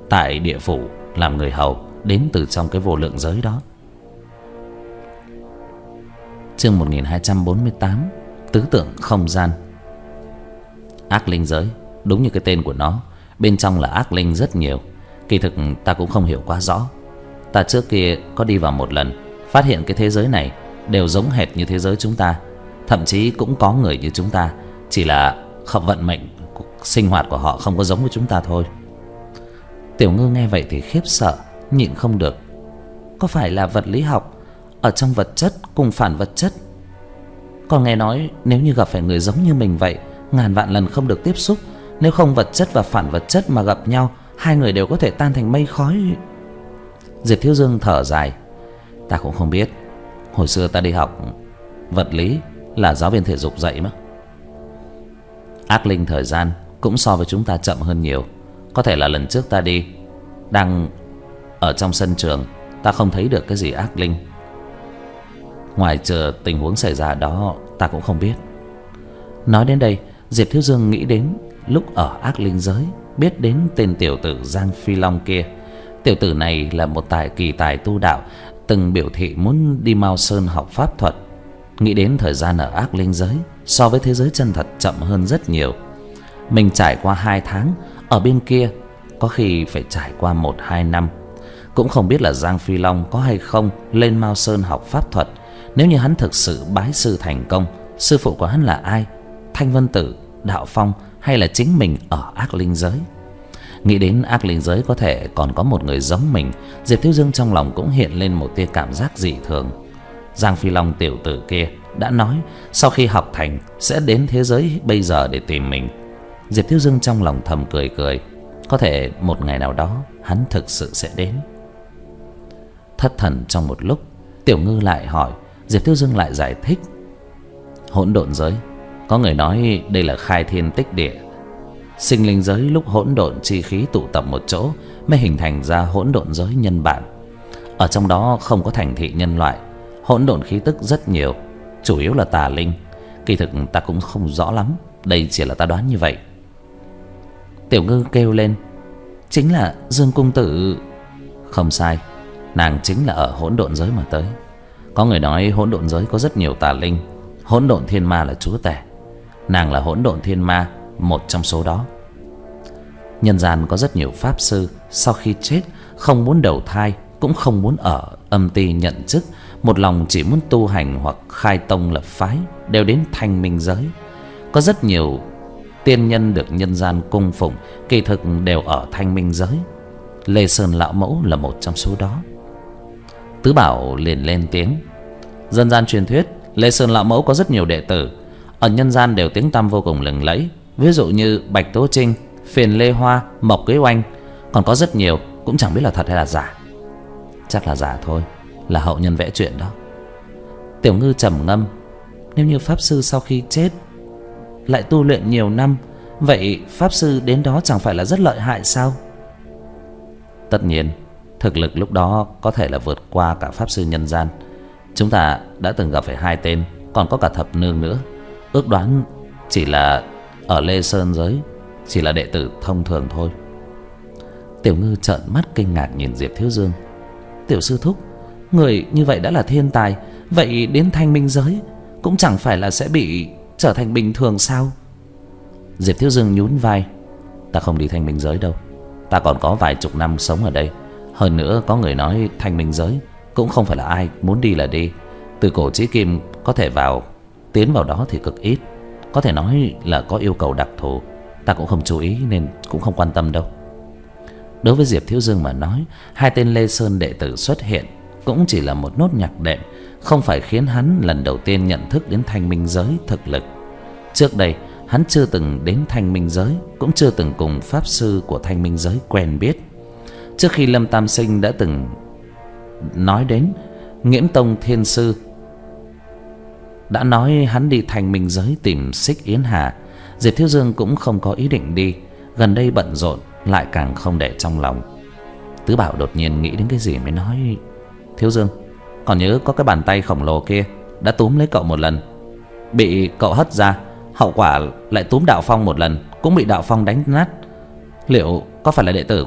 tại địa phủ làm người hầu đến từ trong cái vô lượng giới đó. Chương một nghìn hai trăm bốn mươi tám, tứ tượng không gian. Ác linh giới, đúng như cái tên của nó, bên trong là ác linh rất nhiều. Kỳ thực ta cũng không hiểu quá rõ. Ta trước kia có đi vào một lần, phát hiện cái thế giới này đều giống hệt như thế giới chúng ta. Thậm chí cũng có người như chúng ta, chỉ là không vận mệnh sinh hoạt của họ không có giống với chúng ta thôi. Tiểu Ngư nghe vậy thì khiếp sợ, nhịn không được. Có phải là vật lý học ở trong vật chất cùng phản vật chất? Còn nghe nói nếu như gặp phải người giống như mình vậy, ngàn vạn lần không được tiếp xúc. Nếu không vật chất và phản vật chất mà gặp nhau, hai người đều có thể tan thành mây khói. Diệp Thiếu Dương thở dài. Ta cũng không biết. Hồi xưa ta đi học vật lý là giáo viên thể dục dạy mà. Ác linh thời gian cũng so với chúng ta chậm hơn nhiều. Có thể là lần trước ta đi, đang ở trong sân trường, ta không thấy được cái gì ác linh. Ngoài trừ tình huống xảy ra đó, ta cũng không biết. Nói đến đây, Diệp Thiếu Dương nghĩ đến lúc ở ác linh giới, biết đến tên tiểu tử Giang Phi Long kia. Tiểu tử này là một tài kỳ tài tu đạo, từng biểu thị muốn đi Mao Sơn học pháp thuật. Nghĩ đến thời gian ở ác linh giới so với thế giới chân thật chậm hơn rất nhiều. Mình trải qua hai tháng, ở bên kia có khi phải trải qua một hai năm. Cũng không biết là Giang Phi Long có hay không lên Mao Sơn học pháp thuật. Nếu như hắn thực sự bái sư thành công, sư phụ của hắn là ai? Thanh Vân Tử, Đạo Phong hay là chính mình ở ác linh giới? Nghĩ đến ác linh giới có thể còn có một người giống mình, Diệp Thiếu Dương trong lòng cũng hiện lên một tia cảm giác dị thường. Giang Phi Long tiểu tử kia đã nói sau khi học thành sẽ đến thế giới bây giờ để tìm mình. Diệp Thiếu Dương trong lòng thầm cười cười. Có thể một ngày nào đó hắn thực sự sẽ đến. Thất thần trong một lúc, Tiểu Ngư lại hỏi. Diệp Thiếu Dương lại giải thích. Hỗn độn giới, có người nói đây là khai thiên tích địa. Sinh linh giới lúc hỗn độn chi khí tụ tập một chỗ mới hình thành ra hỗn độn giới nhân bản. Ở trong đó không có thành thị nhân loại, hỗn độn khí tức rất nhiều, chủ yếu là tà linh. Kỳ thực ta cũng không rõ lắm, đây chỉ là ta đoán như vậy. Tiểu Ngư kêu lên. Chính là Dương Cung Tử. Không sai, nàng chính là ở hỗn độn giới mà tới. Có người nói hỗn độn giới có rất nhiều tà linh, hỗn độn thiên ma là chúa tể. Nàng là hỗn độn thiên ma, một trong số đó. Nhân gian có rất nhiều pháp sư sau khi chết không muốn đầu thai, cũng không muốn ở âm ty nhận chức, một lòng chỉ muốn tu hành hoặc khai tông lập phái, đều đến Thanh Minh giới. Có rất nhiều tiên nhân được nhân gian cung phụng, kỳ thực đều ở Thanh Minh giới. Lê Sơn lão mẫu là một trong số đó. Tứ Bảo liền lên tiếng. Dân gian truyền thuyết Lê Sơn lão mẫu có rất nhiều đệ tử, ở nhân gian đều tiếng tăm vô cùng lừng lẫy. Ví dụ như Bạch Tố Trinh, Phiền Lê Hoa, Mộc Quế Oanh. Còn có rất nhiều, cũng chẳng biết là thật hay là giả. Chắc là giả thôi, là hậu nhân vẽ chuyện đó. Tiểu Ngư trầm ngâm. Nếu như pháp sư sau khi chết lại tu luyện nhiều năm, vậy pháp sư đến đó chẳng phải là rất lợi hại sao? Tất nhiên, thực lực lúc đó có thể là vượt qua cả pháp sư nhân gian. Chúng ta đã từng gặp phải hai tên, còn có cả thập nương nữa. Ước đoán chỉ là ở Lê Sơn giới chỉ là đệ tử thông thường thôi. Tiểu Ngư trợn mắt kinh ngạc nhìn Diệp Thiếu Dương. Tiểu sư thúc, người như vậy đã là thiên tài, vậy đến Thanh Minh giới cũng chẳng phải là sẽ bị trở thành bình thường sao? Diệp Thiếu Dương nhún vai. Ta không đi Thanh Minh giới đâu, ta còn có vài chục năm sống ở đây. Hơn nữa có người nói Thanh Minh giới cũng không phải là ai muốn đi là đi. Từ cổ chí kim có thể vào, tiến vào đó thì cực ít. Có thể nói là có yêu cầu đặc thù, ta cũng không chú ý nên cũng không quan tâm đâu. Đối với Diệp Thiếu Dương mà nói, hai tên Lê Sơn đệ tử xuất hiện cũng chỉ là một nốt nhạc đệm, không phải khiến hắn lần đầu tiên nhận thức đến Thanh Minh giới thực lực. Trước đây hắn chưa từng đến Thanh Minh giới, cũng chưa từng cùng pháp sư của Thanh Minh giới quen biết. Trước khi Lâm Tam Sinh đã từng nói đến Nghiễm Tông Thiên Sư đã nói hắn đi Thanh Minh giới tìm Xích Yến Hà, Diệp Thiếu Dương cũng không có ý định đi. Gần đây bận rộn lại càng không để trong lòng. Tứ Bảo đột nhiên nghĩ đến cái gì mới nói. Thiếu Dương, còn nhớ có cái bàn tay khổng lồ kia đã túm lấy cậu một lần, bị cậu hất ra, hậu quả lại túm Đạo Phong một lần, cũng bị Đạo Phong đánh nát. Liệu có phải là đệ tử của Thanh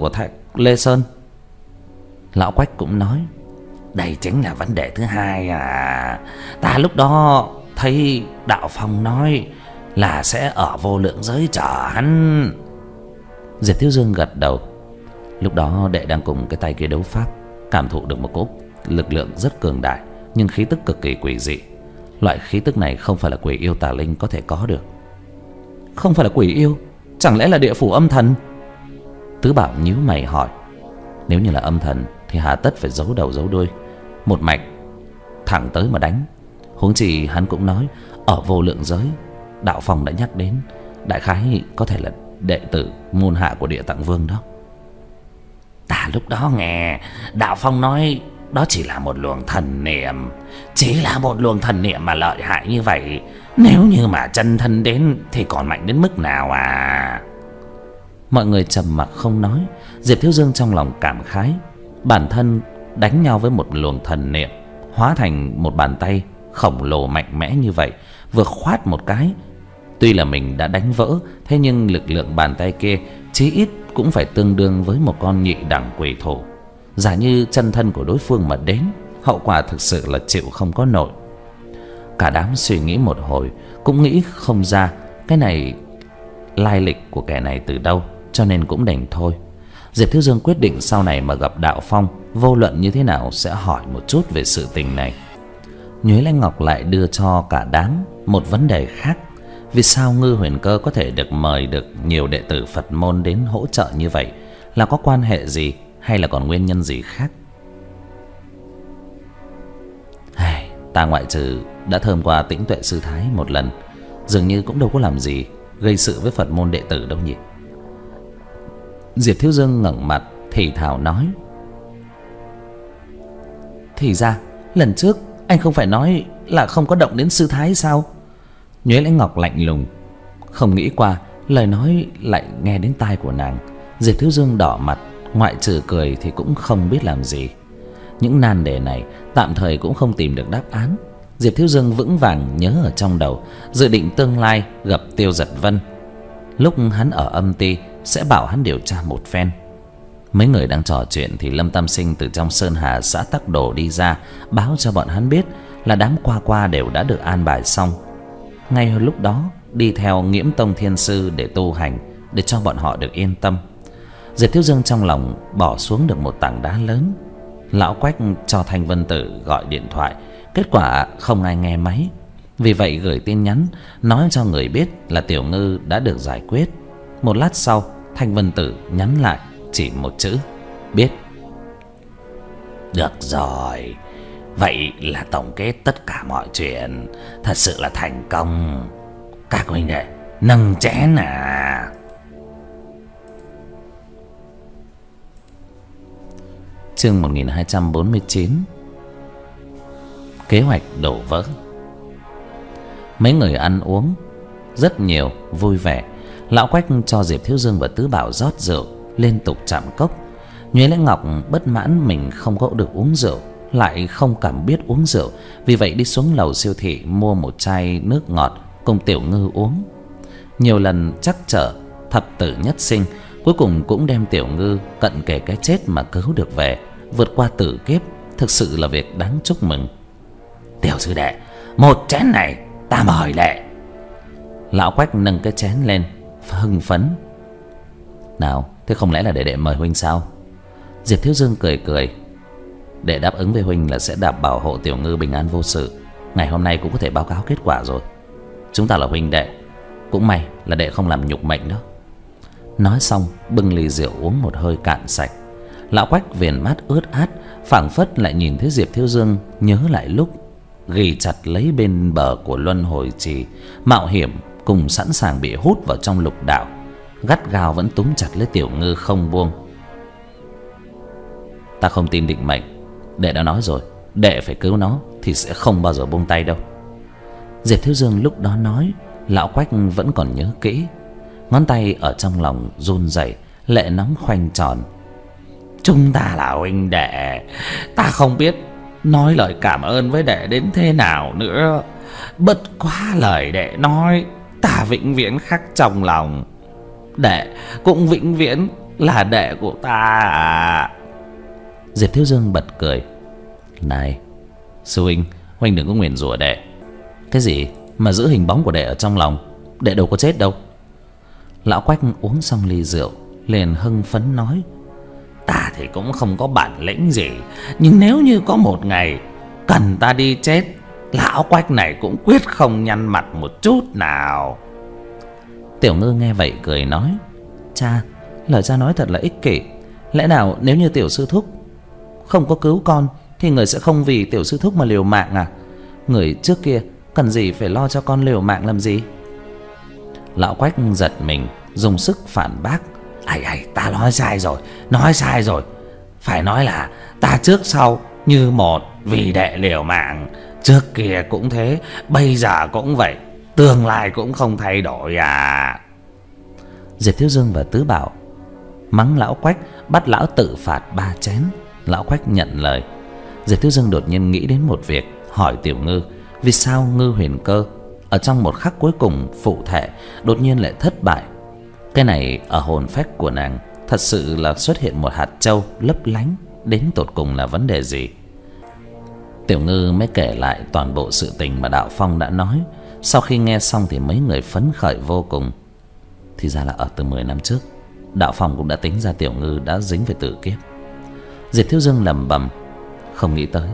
Lê Sơn? Lão Quách cũng nói: đây chính là vấn đề thứ hai à. Ta lúc đó thấy Đạo Phong nói là sẽ ở vô lượng giới chờ hắn. Diệp Thiếu Dương gật đầu. Lúc đó đệ đang cùng cái tay kia đấu pháp, cảm thụ được một cỗ lực lượng rất cường đại, nhưng khí tức cực kỳ quỷ dị. Loại khí tức này không phải là quỷ yêu tà linh có thể có được. Không phải là quỷ yêu, chẳng lẽ là địa phủ âm thần? Tứ Bảo nhíu mày hỏi. Nếu như là âm thần thì hà tất phải giấu đầu giấu đuôi, một mạch thẳng tới mà đánh. Huống chi hắn cũng nói ở vô lượng giới, Đạo Phong đã nhắc đến, đại khái có thể là đệ tử môn hạ của Địa Tạng Vương đó. Ta lúc đó nghe Đạo Phong nói đó chỉ là một luồng thần niệm. Chỉ là một luồng thần niệm mà lợi hại như vậy, nếu như mà chân thân đến thì còn mạnh đến mức nào à? Mọi người trầm mặc không nói. Diệp Thiếu Dương trong lòng cảm khái, bản thân đánh nhau với một luồng thần niệm hóa thành một bàn tay khổng lồ mạnh mẽ như vậy, vừa khoát một cái, tuy là mình đã đánh vỡ, thế nhưng lực lượng bàn tay kia chí ít cũng phải tương đương với một con nhị đẳng quỷ thủ. Giả như chân thân của đối phương mà đến, hậu quả thực sự là chịu không có nổi. Cả đám suy nghĩ một hồi cũng nghĩ không ra cái này lai lịch của kẻ này từ đâu, cho nên cũng đành thôi. Diệp Thiếu Dương quyết định sau này mà gặp Đạo Phong, vô luận như thế nào sẽ hỏi một chút về sự tình này. Nhuế Lãnh Ngọc lại đưa cho cả đám một vấn đề khác. Vì sao Ngư Huyền Cơ có thể được mời được nhiều đệ tử Phật môn đến hỗ trợ như vậy? Là có quan hệ gì hay là còn nguyên nhân gì khác? Ai, ta ngoại trừ đã thơm qua Tĩnh Tuệ Sư Thái một lần, dường như cũng đâu có làm gì gây sự với Phật môn đệ tử đâu nhỉ? Diệp Thiếu Dương ngẩng mặt thì thào nói: thì ra lần trước anh không phải nói là không có động đến Sư Thái sao? Nhuế Lãnh Ngọc lạnh lùng, không nghĩ qua lời nói lại nghe đến tai của nàng. Diệp Thiếu Dương đỏ mặt, ngoại trừ cười thì cũng không biết làm gì. Những nan đề này tạm thời cũng không tìm được đáp án. Diệp Thiếu Dương vững vàng nhớ ở trong đầu, dự định tương lai gặp Tiêu Giật Vân, lúc hắn ở âm ty sẽ bảo hắn điều tra một phen. Mấy người đang trò chuyện thì Lâm Tam Sinh từ trong Sơn Hà xã Tắc Đồ đi ra, báo cho bọn hắn biết là đám qua qua đều đã được an bài xong. Ngay lúc đó đi theo Nghiễm Tông Thiên Sư để tu hành, để cho bọn họ được yên tâm. Diệp Thiếu Dương trong lòng bỏ xuống được một tảng đá lớn. Lão Quách cho Thanh Vân Tử gọi điện thoại, kết quả không ai nghe máy. Vì vậy gửi tin nhắn nói cho người biết là Tiểu Ngư đã được giải quyết. Một lát sau, Thanh Vân Tử nhắn lại chỉ một chữ: biết. Được rồi, vậy là tổng kết tất cả mọi chuyện, thật sự là thành công. Các huynh đệ nâng chén à. Chương một nghìn hai trăm bốn mươi chín. Kế hoạch đổ vỡ. Mấy người ăn uống rất nhiều, vui vẻ. Lão Quách cho Diệp Thiếu Dương và Tứ Bảo rót rượu, liên tục chạm cốc. Nhuế Lãnh Ngọc bất mãn mình không có được uống rượu, lại không cảm biết uống rượu, vì vậy đi xuống lầu siêu thị mua một chai nước ngọt cùng Tiểu Ngư uống. Nhiều lần trắc trở thập tử nhất sinh, cuối cùng cũng đem Tiểu Ngư cận kề cái chết mà cứu được về, vượt qua tử kiếp, thực sự là việc đáng chúc mừng. Tiểu sư đệ, một chén này ta mời đệ. Lão Quách nâng cái chén lên hưng phấn. Nào, thế không lẽ là để đệ mời huynh sao? Diệp Thiếu Dương cười cười. Đệ đáp ứng với huynh là sẽ đảm bảo hộ Tiểu Ngư bình an vô sự. Ngày hôm nay cũng có thể báo cáo kết quả rồi. Chúng ta là huynh đệ, cũng may là đệ không làm nhục mệnh đó. Nói xong bưng ly rượu uống một hơi cạn sạch. Lão Quách viền mắt ướt át, phảng phất lại nhìn thấy Diệp Thiếu Dương nhớ lại lúc ghì chặt lấy bên bờ của luân hồi trì, mạo hiểm cùng sẵn sàng bị hút vào trong lục đạo, gắt gao vẫn túm chặt lấy Tiểu Ngư không buông. Ta không tin định mệnh, đệ đã nói rồi, đệ phải cứu nó thì sẽ không bao giờ buông tay đâu. Diệp Thiếu Dương lúc đó nói, Lão Quách vẫn còn nhớ kỹ. Ngón tay ở trong lòng run rẩy, lệ nóng khoanh tròn. Chúng ta là huynh đệ, ta không biết nói lời cảm ơn với đệ đến thế nào nữa. Bất quá lời đệ nói, ta vĩnh viễn khắc trong lòng. Đệ cũng vĩnh viễn là đệ của ta à? Diệp Thiếu Dương bật cười. Này sư huynh, huynh đừng có nguyền rủa đệ. Cái gì mà giữ hình bóng của đệ ở trong lòng? Đệ đâu có chết đâu. Lão Quách uống xong ly rượu liền hưng phấn nói: Ta thì cũng không có bản lĩnh gì, nhưng nếu như có một ngày cần ta đi chết, lão Quách này cũng quyết không nhăn mặt một chút nào. Tiểu Ngư nghe vậy cười nói: Cha, lời cha nói thật là ích kỷ. Lẽ nào nếu như tiểu sư thúc không có cứu con thì người sẽ không vì tiểu sư thúc mà liều mạng à? Người trước kia cần gì phải lo cho con liều mạng làm gì? Lão Quách giật mình, dùng sức phản bác: Ai ai, ta nói sai rồi, nói sai rồi. Phải nói là ta trước sau như một, vì đệ liều mạng. Trước kia cũng thế, bây giờ cũng vậy, tương lai cũng không thay đổi à. Diệp Thiếu Dương và Tứ Bảo mắng lão Quách, bắt lão tự phạt ba chén. Lão Quách nhận lời. Diệp Thiếu Dương đột nhiên nghĩ đến một việc, hỏi Tiểu Ngư vì sao Ngư Huyền Cơ ở trong một khắc cuối cùng phụ thể đột nhiên lại thất bại. Cái này ở hồn phách của nàng thật sự là xuất hiện một hạt châu lấp lánh, đến tột cùng là vấn đề gì? Tiểu Ngư mới kể lại toàn bộ sự tình mà Đạo Phong đã nói. Sau khi nghe xong thì mấy người phấn khởi vô cùng. Thì ra là ở từ mười năm trước, Đạo Phong cũng đã tính ra Tiểu Ngư đã dính về tử kiếp. Diệp Thiếu Dương lẩm bẩm, không nghĩ tới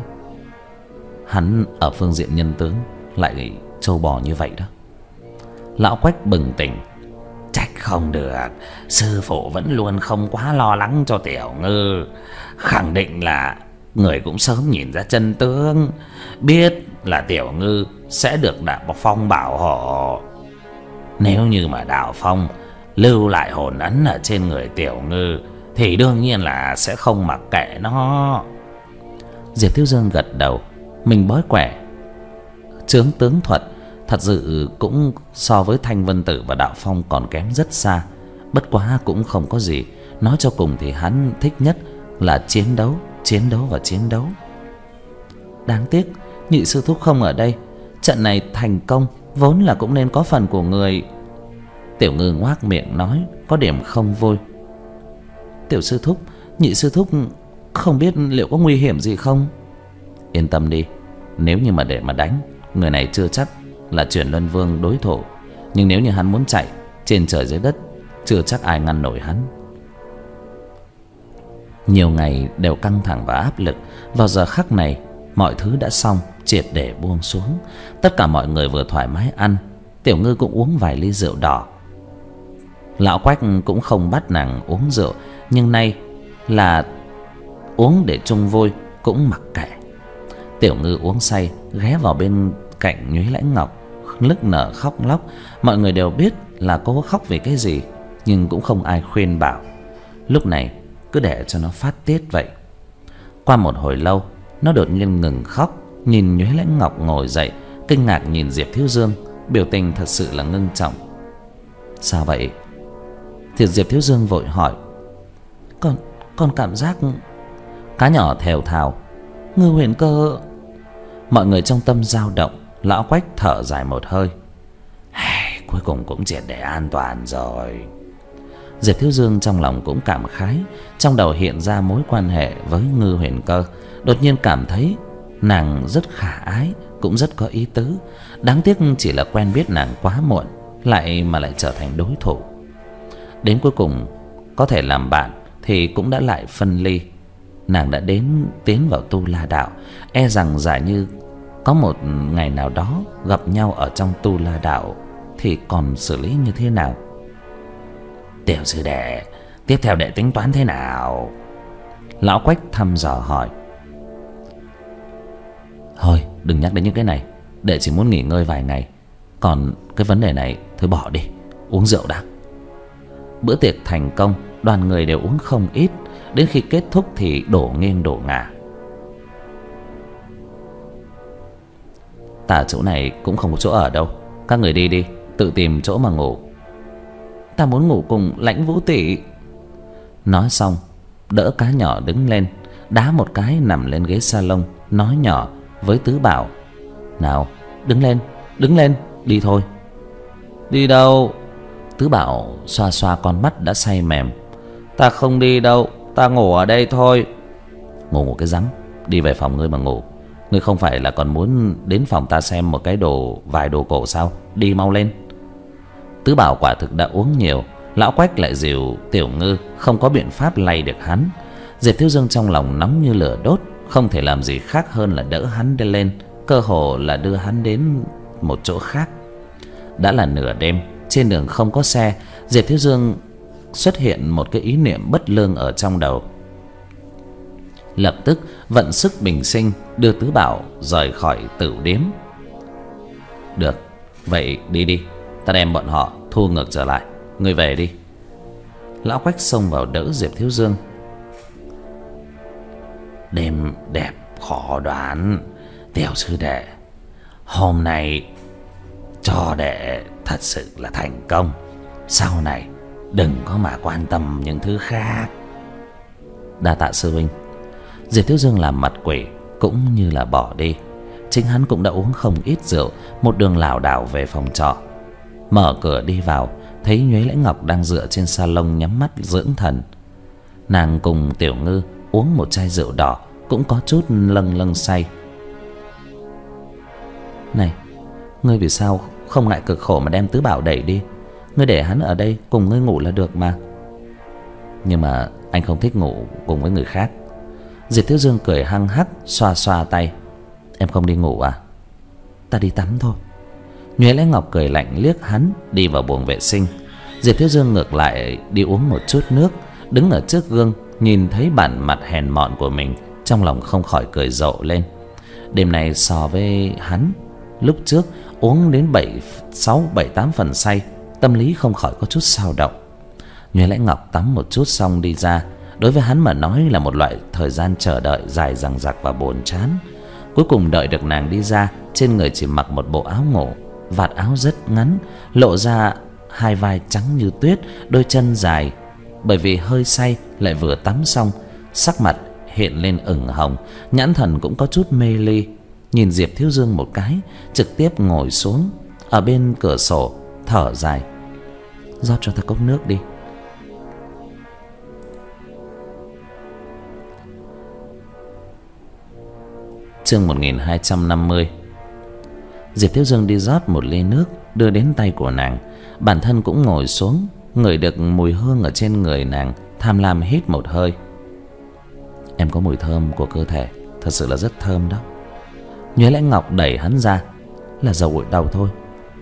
hắn ở phương diện nhân tướng lại trâu bò như vậy đó. Lão Quách bừng tỉnh: Trách không được, sư phụ vẫn luôn không quá lo lắng cho Tiểu Ngư. Khẳng định là người cũng sớm nhìn ra chân tướng, biết là Tiểu Ngư sẽ được Đạo Phong bảo hộ. Nếu như mà Đạo Phong lưu lại hồn ấn ở trên người Tiểu Ngư thì đương nhiên là sẽ không mặc kệ nó. Diệp Thiếu Dương gật đầu. Mình bói quẻ chướng tướng thuật thật sự cũng so với Thanh Vân Tử và Đạo Phong còn kém rất xa. Bất quá cũng không có gì, nói cho cùng thì hắn thích nhất là chiến đấu, chiến đấu và chiến đấu. Đáng tiếc nhị sư thúc không ở đây. Trận này thành công vốn là cũng nên có phần của người. Tiểu Ngư ngoác miệng nói, có điểm không vui: Tiểu sư thúc, nhị sư thúc không biết liệu có nguy hiểm gì không? Yên tâm đi, nếu như mà để mà đánh, người này chưa chắc là Chuyển Luân Vương đối thủ. Nhưng nếu như hắn muốn chạy, trên trời dưới đất chưa chắc ai ngăn nổi hắn. Nhiều ngày đều căng thẳng và áp lực, vào giờ khắc này mọi thứ đã xong, triệt để buông xuống. Tất cả mọi người vừa thoải mái ăn, Tiểu Ngư cũng uống vài ly rượu đỏ. Lão Quách cũng không bắt nàng uống rượu, nhưng nay là uống để chung vui, cũng mặc kệ. Tiểu Ngư uống say, ghé vào bên cạnh Nhuế Lãnh Ngọc, nức nở khóc lóc. Mọi người đều biết là cô khóc vì cái gì, nhưng cũng không ai khuyên bảo. Lúc này cứ để cho nó phát tiết vậy. Qua một hồi lâu, nó đột nhiên ngừng khóc, nhìn Nhuế Lãnh Ngọc ngồi dậy, kinh ngạc nhìn Diệp Thiếu Dương, biểu tình thật sự là ngưng trọng. Sao vậy? Thì Diệp Thiếu Dương vội hỏi: Con, con cảm giác... Cá nhỏ thều thào: Ngư Huyền Cơ... Mọi người trong tâm dao động. Lão Quách thở dài một hơi: Cuối cùng cũng triệt để an toàn rồi. Diệp Thiếu Dương trong lòng cũng cảm khái. Trong đầu hiện ra mối quan hệ với Ngư Huyền Cơ. Đột nhiên cảm thấy nàng rất khả ái, cũng rất có ý tứ. Đáng tiếc chỉ là quen biết nàng quá muộn, lại mà lại trở thành đối thủ. Đến cuối cùng có thể làm bạn thì cũng đã lại phân ly. Nàng đã đến tiến vào Tu La Đạo, e rằng giả như có một ngày nào đó gặp nhau ở trong Tu La Đạo thì còn xử lý như thế nào? Tiểu sư đệ, tiếp theo đệ tính toán thế nào? Lão Quách thăm dò hỏi. Thôi đừng nhắc đến những cái này, đệ chỉ muốn nghỉ ngơi vài ngày. Còn cái vấn đề này thôi bỏ đi, uống rượu đã. Bữa tiệc thành công, đoàn người đều uống không ít. Đến khi kết thúc thì đổ nghiêng đổ ngả. Ta chỗ này cũng không có chỗ ở đâu, các người đi đi, tự tìm chỗ mà ngủ. Ta muốn ngủ cùng Lãnh Vũ tỷ. Nói xong đỡ Cá Nhỏ đứng lên, đá một cái nằm lên ghế salon, nói nhỏ với Tứ Bảo: Nào, đứng lên, đứng lên, đi thôi. Đi đâu? Tứ Bảo xoa xoa con mắt đã say mềm. Ta không đi đâu, ta ngủ ở đây thôi. Ngủ ngủ cái rắm, đi về phòng ngươi mà ngủ. Ngươi không phải là còn muốn đến phòng ta xem một cái đồ vài đồ cổ sao? Đi mau lên. Tứ Bảo quả thực đã uống nhiều. Lão Quách lại dìu Tiểu Ngư, không có biện pháp lay được hắn. Diệp Thiếu Dương trong lòng nóng như lửa đốt, không thể làm gì khác hơn là đỡ hắn đi lên, cơ hồ là đưa hắn đến một chỗ khác. Đã là nửa đêm, trên đường không có xe. Diệp Thiếu Dương xuất hiện một cái ý niệm bất lương ở trong đầu. Lập tức vận sức bình sinh đưa Tứ Bảo rời khỏi tử điếm. Được, vậy đi đi, ta đem bọn họ thu ngược trở lại. Ngươi về đi. Lão Quách xông vào đỡ Diệp Thiếu Dương. Đêm đẹp khó đoán, Tiểu sư đệ, hôm nay cho đệ thật sự là thành công. Sau này đừng có mà quan tâm những thứ khác. Đa tạ sư huynh. Diệp Thiếu Dương làm mặt quỷ, cũng như là bỏ đi. Chính hắn cũng đã uống không ít rượu, một đường lảo đảo về phòng trọ. Mở cửa đi vào, thấy Nhuế Lãnh Ngọc đang dựa trên salon nhắm mắt dưỡng thần. Nàng cùng Tiểu Ngư uống một chai rượu đỏ, cũng có chút lâng lâng say. Này, ngươi vì sao không ngại cực khổ mà đem Tứ Bảo đẩy đi? Ngươi để hắn ở đây cùng ngươi ngủ là được mà. Nhưng mà anh không thích ngủ cùng với người khác. Diệp Thiếu Dương cười hăng hắc, xoa xoa tay. Em không đi ngủ à? Ta đi tắm thôi. Nhuế Lãnh Ngọc cười lạnh liếc hắn, đi vào buồng vệ sinh. Diệp Thiếu Dương ngược lại đi uống một chút nước, đứng ở trước gương nhìn thấy bản mặt hèn mọn của mình, trong lòng không khỏi cười rộ lên. Đêm nay so với hắn lúc trước uống đến bảy sáu bảy tám phần say, tâm lý không khỏi có chút xao động. Nhuế Lãnh Ngọc tắm một chút xong đi ra, đối với hắn mà nói là một loại thời gian chờ đợi dài dằng dặc và buồn chán. Cuối cùng đợi được nàng đi ra, trên người chỉ mặc một bộ áo ngủ, vạt áo rất ngắn, lộ ra hai vai trắng như tuyết, đôi chân dài. Bởi vì hơi say lại vừa tắm xong, sắc mặt hiện lên ửng hồng, nhãn thần cũng có chút mê ly. Nhìn Diệp Thiếu Dương một cái, trực tiếp ngồi xuống ở bên cửa sổ, thở dài. Rót cho ta cốc nước đi. Chương một nghìn hai trăm năm mươi. Diệp Thiếu Dương đi rót một ly nước, đưa đến tay của nàng. Bản thân cũng ngồi xuống, ngửi được mùi hương ở trên người nàng, tham lam hít một hơi. Em có mùi thơm của cơ thể, thật sự là rất thơm đó. Nhuế Lãnh Ngọc đẩy hắn ra. Là dầu gội đầu thôi.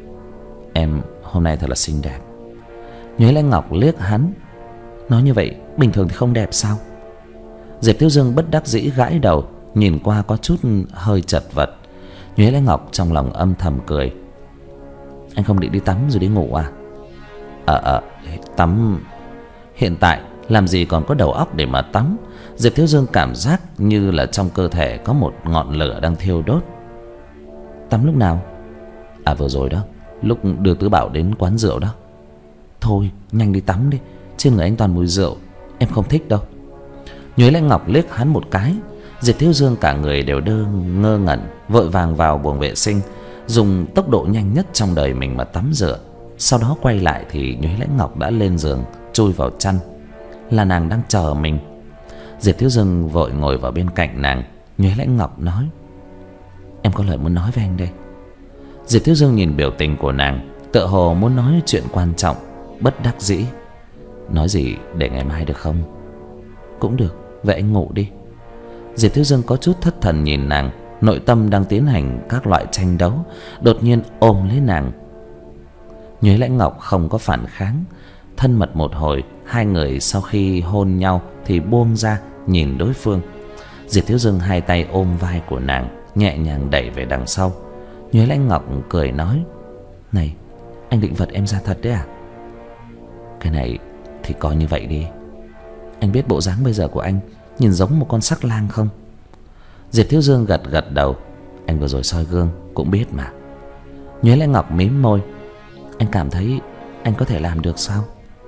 Em hôm nay thật là xinh đẹp. Nhuế Lãnh Ngọc liếc hắn. Nói như vậy bình thường thì không đẹp sao? Diệp Thiếu Dương bất đắc dĩ gãi đầu, nhìn qua có chút hơi chật vật. Nhuế Lãnh Ngọc trong lòng âm thầm cười. Anh không định đi tắm rồi đi ngủ à? Ờ ờ tắm. Hiện tại làm gì còn có đầu óc để mà tắm. Diệp Thiếu Dương cảm giác như là trong cơ thể có một ngọn lửa đang thiêu đốt. Tắm lúc nào? À vừa rồi đó, lúc đưa Tứ Bảo đến quán rượu đó. Thôi nhanh đi tắm đi, trên người anh toàn mùi rượu, em không thích đâu. Nhuế Lãnh Ngọc liếc hắn một cái. Diệp Thiếu Dương cả người đều đơ ngơ ngẩn, vội vàng vào buồng vệ sinh, dùng tốc độ nhanh nhất trong đời mình mà tắm rửa. Sau đó quay lại thì Nhuế Lãnh Ngọc đã lên giường, chui vào chăn. Là nàng đang chờ mình. Diệp Thiếu Dương vội ngồi vào bên cạnh nàng. Nhuế Lãnh Ngọc nói. Em có lời muốn nói với anh đây. Diệp Thiếu Dương nhìn biểu tình của nàng, tựa hồ muốn nói chuyện quan trọng, bất đắc dĩ. Nói gì để ngày mai được không? Cũng được, vậy anh ngủ đi. Diệp Thiếu Dương có chút thất thần nhìn nàng, nội tâm đang tiến hành các loại tranh đấu, đột nhiên ôm lấy nàng. Nhuế Lãnh Ngọc không có phản kháng. Thân mật một hồi, hai người sau khi hôn nhau thì buông ra nhìn đối phương. Diệp Thiếu Dương hai tay ôm vai của nàng, nhẹ nhàng đẩy về đằng sau. Nhuế Lãnh Ngọc cười nói. Này, anh định vật em ra thật đấy à? Cái này thì coi như vậy đi. Anh biết bộ dáng bây giờ của anh nhìn giống một con sắc lang không? Diệp Thiếu Dương gật gật đầu. Anh vừa rồi soi gương cũng biết mà. Nhuế Lãnh Ngọc mím môi. Anh cảm thấy anh có thể làm được sao?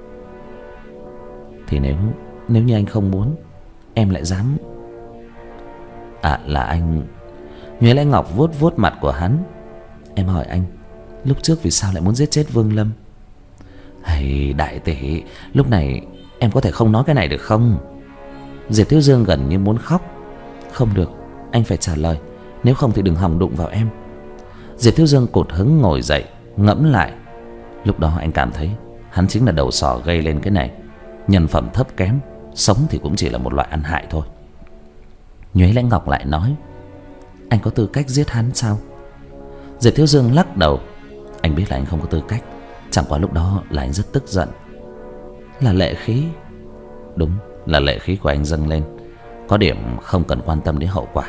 Thì nếu Nếu như anh không muốn, em lại dám. À là anh. Nhuế Lãnh Ngọc vuốt vuốt mặt của hắn. Em hỏi anh, lúc trước vì sao lại muốn giết chết Vương Lâm? Hay đại tỷ, lúc này Em có thể không nói cái này được không? Diệp Thiếu Dương gần như muốn khóc. Không được, anh phải trả lời, nếu không thì đừng hòng đụng vào em. Diệp Thiếu Dương cụt hứng ngồi dậy, ngẫm lại. Lúc đó anh cảm thấy hắn chính là đầu sỏ gây lên cái này. Nhân phẩm thấp kém, sống thì cũng chỉ là một loại ăn hại thôi. Nhuế Lãnh Ngọc lại nói, anh có tư cách giết hắn sao? Diệp Thiếu Dương lắc đầu. Anh biết là anh không có tư cách, chẳng qua lúc đó là anh rất tức giận. Là lệ khí. Đúng, là lệ khí của anh dâng lên. Có điểm không cần quan tâm đến hậu quả.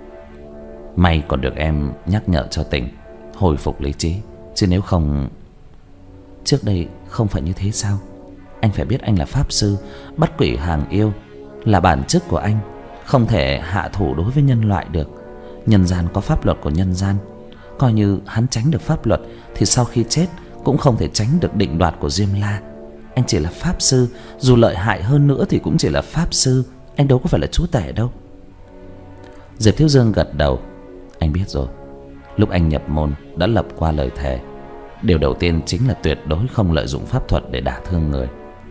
May còn được em nhắc nhở cho tỉnh, hồi phục lý trí, chứ nếu không... Trước đây không phải như thế sao? Anh phải biết anh là pháp sư, bắt quỷ hàng yêu là bản chất của anh, không thể hạ thủ đối với nhân loại được. Nhân gian có pháp luật của nhân gian, coi như hắn tránh được pháp luật thì sau khi chết cũng không thể tránh được định đoạt của Diêm La. Anh chỉ là pháp sư, dù lợi hại hơn nữa thì cũng chỉ là pháp sư, anh đâu có phải là chúa tể đâu. Diệp Thiếu Dương gật đầu. Anh biết rồi. Lúc anh nhập môn đã lập qua lời thề. Điều đầu tiên chính là tuyệt đối không lợi dụng pháp thuật để đả thương người.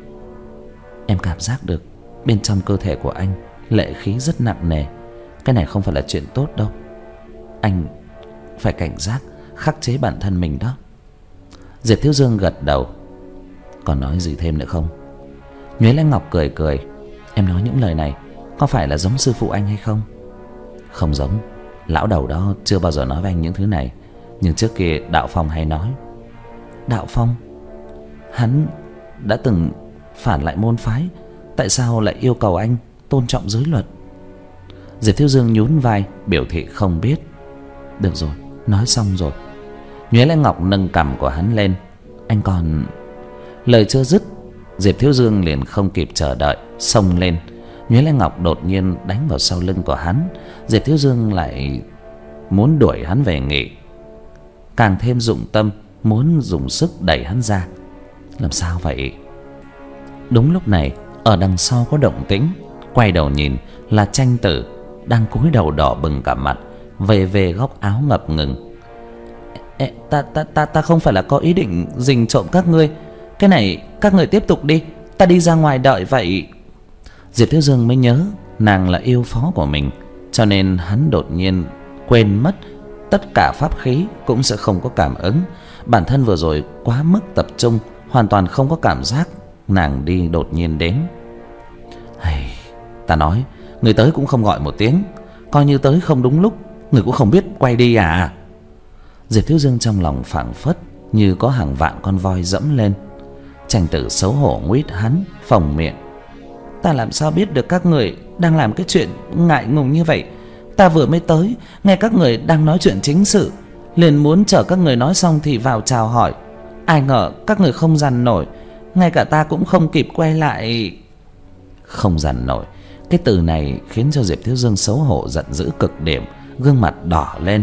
Em cảm giác được bên trong cơ thể của anh lệ khí rất nặng nề. Cái này không phải là chuyện tốt đâu. Anh phải cảnh giác, khắc chế bản thân mình đó. Diệp Thiếu Dương gật đầu. Còn nói gì thêm nữa không? Nhuế Lãnh Ngọc cười cười. Em nói những lời này có phải là giống sư phụ anh hay không? Không giống. Lão đầu đó chưa bao giờ nói với anh những thứ này, nhưng trước kia Đạo Phong hay nói. Đạo Phong? Hắn đã từng phản lại môn phái, tại sao lại yêu cầu anh tôn trọng giới luật? Diệp Thiếu Dương nhún vai, biểu thị không biết. Được rồi, nói xong rồi. Nhuế Lãnh Ngọc nâng cằm của hắn lên. Anh còn... Lời chưa dứt, Diệp Thiếu Dương liền không kịp chờ đợi, xông lên. Nhuế Lãnh Ngọc đột nhiên đánh vào sau lưng của hắn. Diệp Thiếu Dương lại muốn đuổi hắn về nghỉ, càng thêm dụng tâm, muốn dùng sức đẩy hắn ra. Làm sao vậy? Đúng lúc này, ở đằng sau có động tĩnh. Quay đầu nhìn là Tranh Tử đang cúi đầu đỏ bừng cả mặt, về về góc áo ngập ngừng. Ê, ta, ta, ta, ta không phải là có ý định rình trộm các ngươi. Cái này các người tiếp tục đi, ta đi ra ngoài đợi vậy. Diệp Thiếu Dương mới nhớ nàng là yêu phó của mình, cho nên hắn đột nhiên quên mất tất cả pháp khí cũng sẽ không có cảm ứng. Bản thân vừa rồi quá mức tập trung, hoàn toàn không có cảm giác nàng đi đột nhiên đến. Hay, ta nói, người tới cũng không gọi một tiếng, coi như tới không đúng lúc, người cũng không biết quay đi à? Diệp Thiếu Dương trong lòng phảng phất như có hàng vạn con voi dẫm lên. Tranh Tử xấu hổ nguýt hắn, phồng miệng. Ta làm sao biết được các người đang làm cái chuyện ngại ngùng như vậy? Ta vừa mới tới, nghe các người đang nói chuyện chính sự, liền muốn chờ các người nói xong thì vào chào hỏi. Ai ngờ các người không dằn nổi, ngay cả ta cũng không kịp quay lại. Không dằn nổi, cái từ này khiến cho Diệp Thiếu Dương xấu hổ giận dữ cực điểm, gương mặt đỏ lên.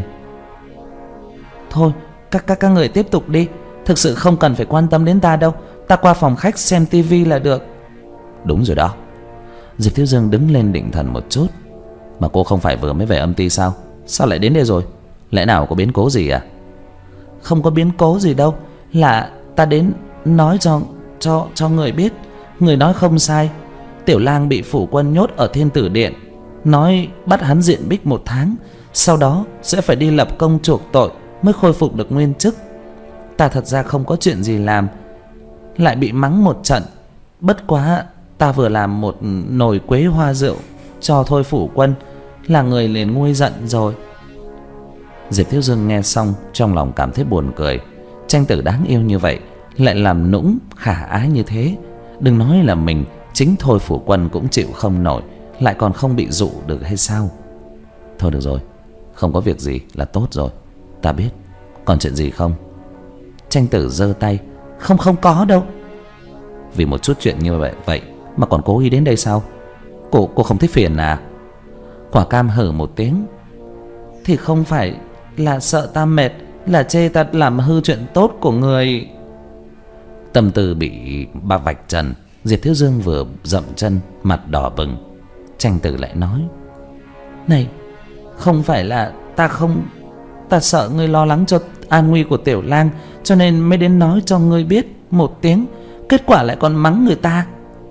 Thôi, các các các người tiếp tục đi, thực sự không cần phải quan tâm đến ta đâu, ta qua phòng khách xem tivi là được. Đúng rồi đó. Diệp Thiếu Dương đứng lên định thần một chút. Mà cô không phải vừa mới về âm ty sao? Sao lại đến đây rồi? Lẽ nào có biến cố gì à? Không có biến cố gì đâu, là ta đến nói cho cho cho người biết. Người nói không sai, Tiểu Lang bị phủ quân nhốt ở Thiên Tử Điện, nói bắt hắn diện bích một tháng, sau đó sẽ phải đi lập công chuộc tội mới khôi phục được nguyên chức. Ta thật ra không có chuyện gì làm, lại bị mắng một trận. Bất quá ta vừa làm một nồi quế hoa rượu cho thôi phủ quân, là người liền nguôi giận rồi. Diệp Thiếu Dương nghe xong trong lòng cảm thấy buồn cười. Tranh Tử đáng yêu như vậy lại làm nũng khả ái như thế, đừng nói là mình, chính thôi phủ quân cũng chịu không nổi, lại còn không bị dụ được hay sao? Thôi được rồi, không có việc gì là tốt rồi. Ta biết. Còn chuyện gì không? Tranh Tử giơ tay. Không không có đâu. Vì một chút chuyện như vậy vậy mà còn cố ý đến đây sao? Cô cô không thích phiền à? Quả Cam hử một tiếng. Thì không phải là sợ ta mệt, là chê ta làm hư chuyện tốt của người. Tâm tư bị bà vạch trần, Diệp Thiếu Dương vừa dậm chân, mặt đỏ bừng. Tranh Tử lại nói. Này, không phải là ta không... Ta sợ ngươi lo lắng cho an nguy của Tiểu Lang, cho nên mới đến nói cho ngươi biết một tiếng, kết quả lại còn mắng người ta.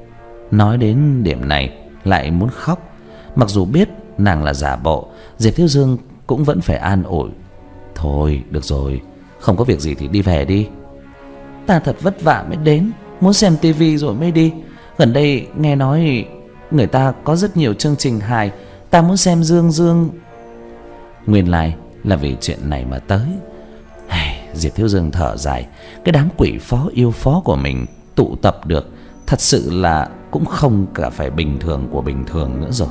Nói đến điểm này lại muốn khóc. Mặc dù biết nàng là giả bộ, Diệp Thiếu Dương cũng vẫn phải an ủi. Thôi được rồi, không có việc gì thì đi về đi. Ta thật vất vả mới đến, muốn xem tivi rồi mới đi. Gần đây nghe nói người ta có rất nhiều chương trình hài, ta muốn xem Dương Dương. Nguyên lai là vì chuyện này mà tới. Diệp Thiếu Dương thở dài. Cái đám quỷ phó yêu phó của mình tụ tập được, thật sự là cũng không cả phải bình thường của bình thường nữa rồi.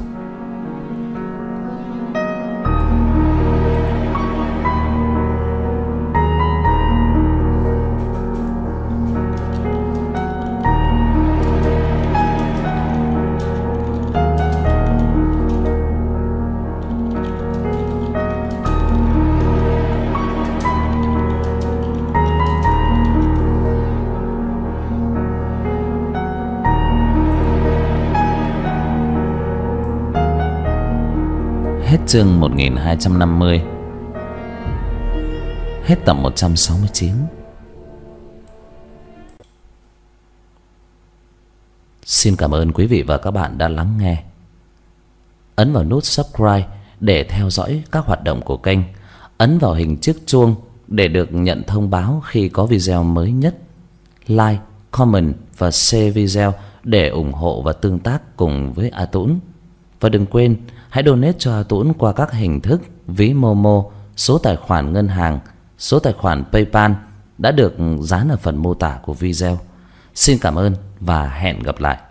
Hết chương một nghìn hai trăm năm mươi. Hết tập một trăm sáu mươi chín. Xin cảm ơn quý vị và các bạn đã lắng nghe. Ấn vào nút subscribe để theo dõi các hoạt động của kênh. Ấn vào hình chiếc chuông để được nhận thông báo khi có video mới nhất. Like, comment và share video để ủng hộ và tương tác cùng với A Tũng. Và đừng quên hãy donate cho A Tũng qua các hình thức ví Momo, số tài khoản ngân hàng, số tài khoản PayPal đã được dán ở phần mô tả của video. Xin cảm ơn và hẹn gặp lại.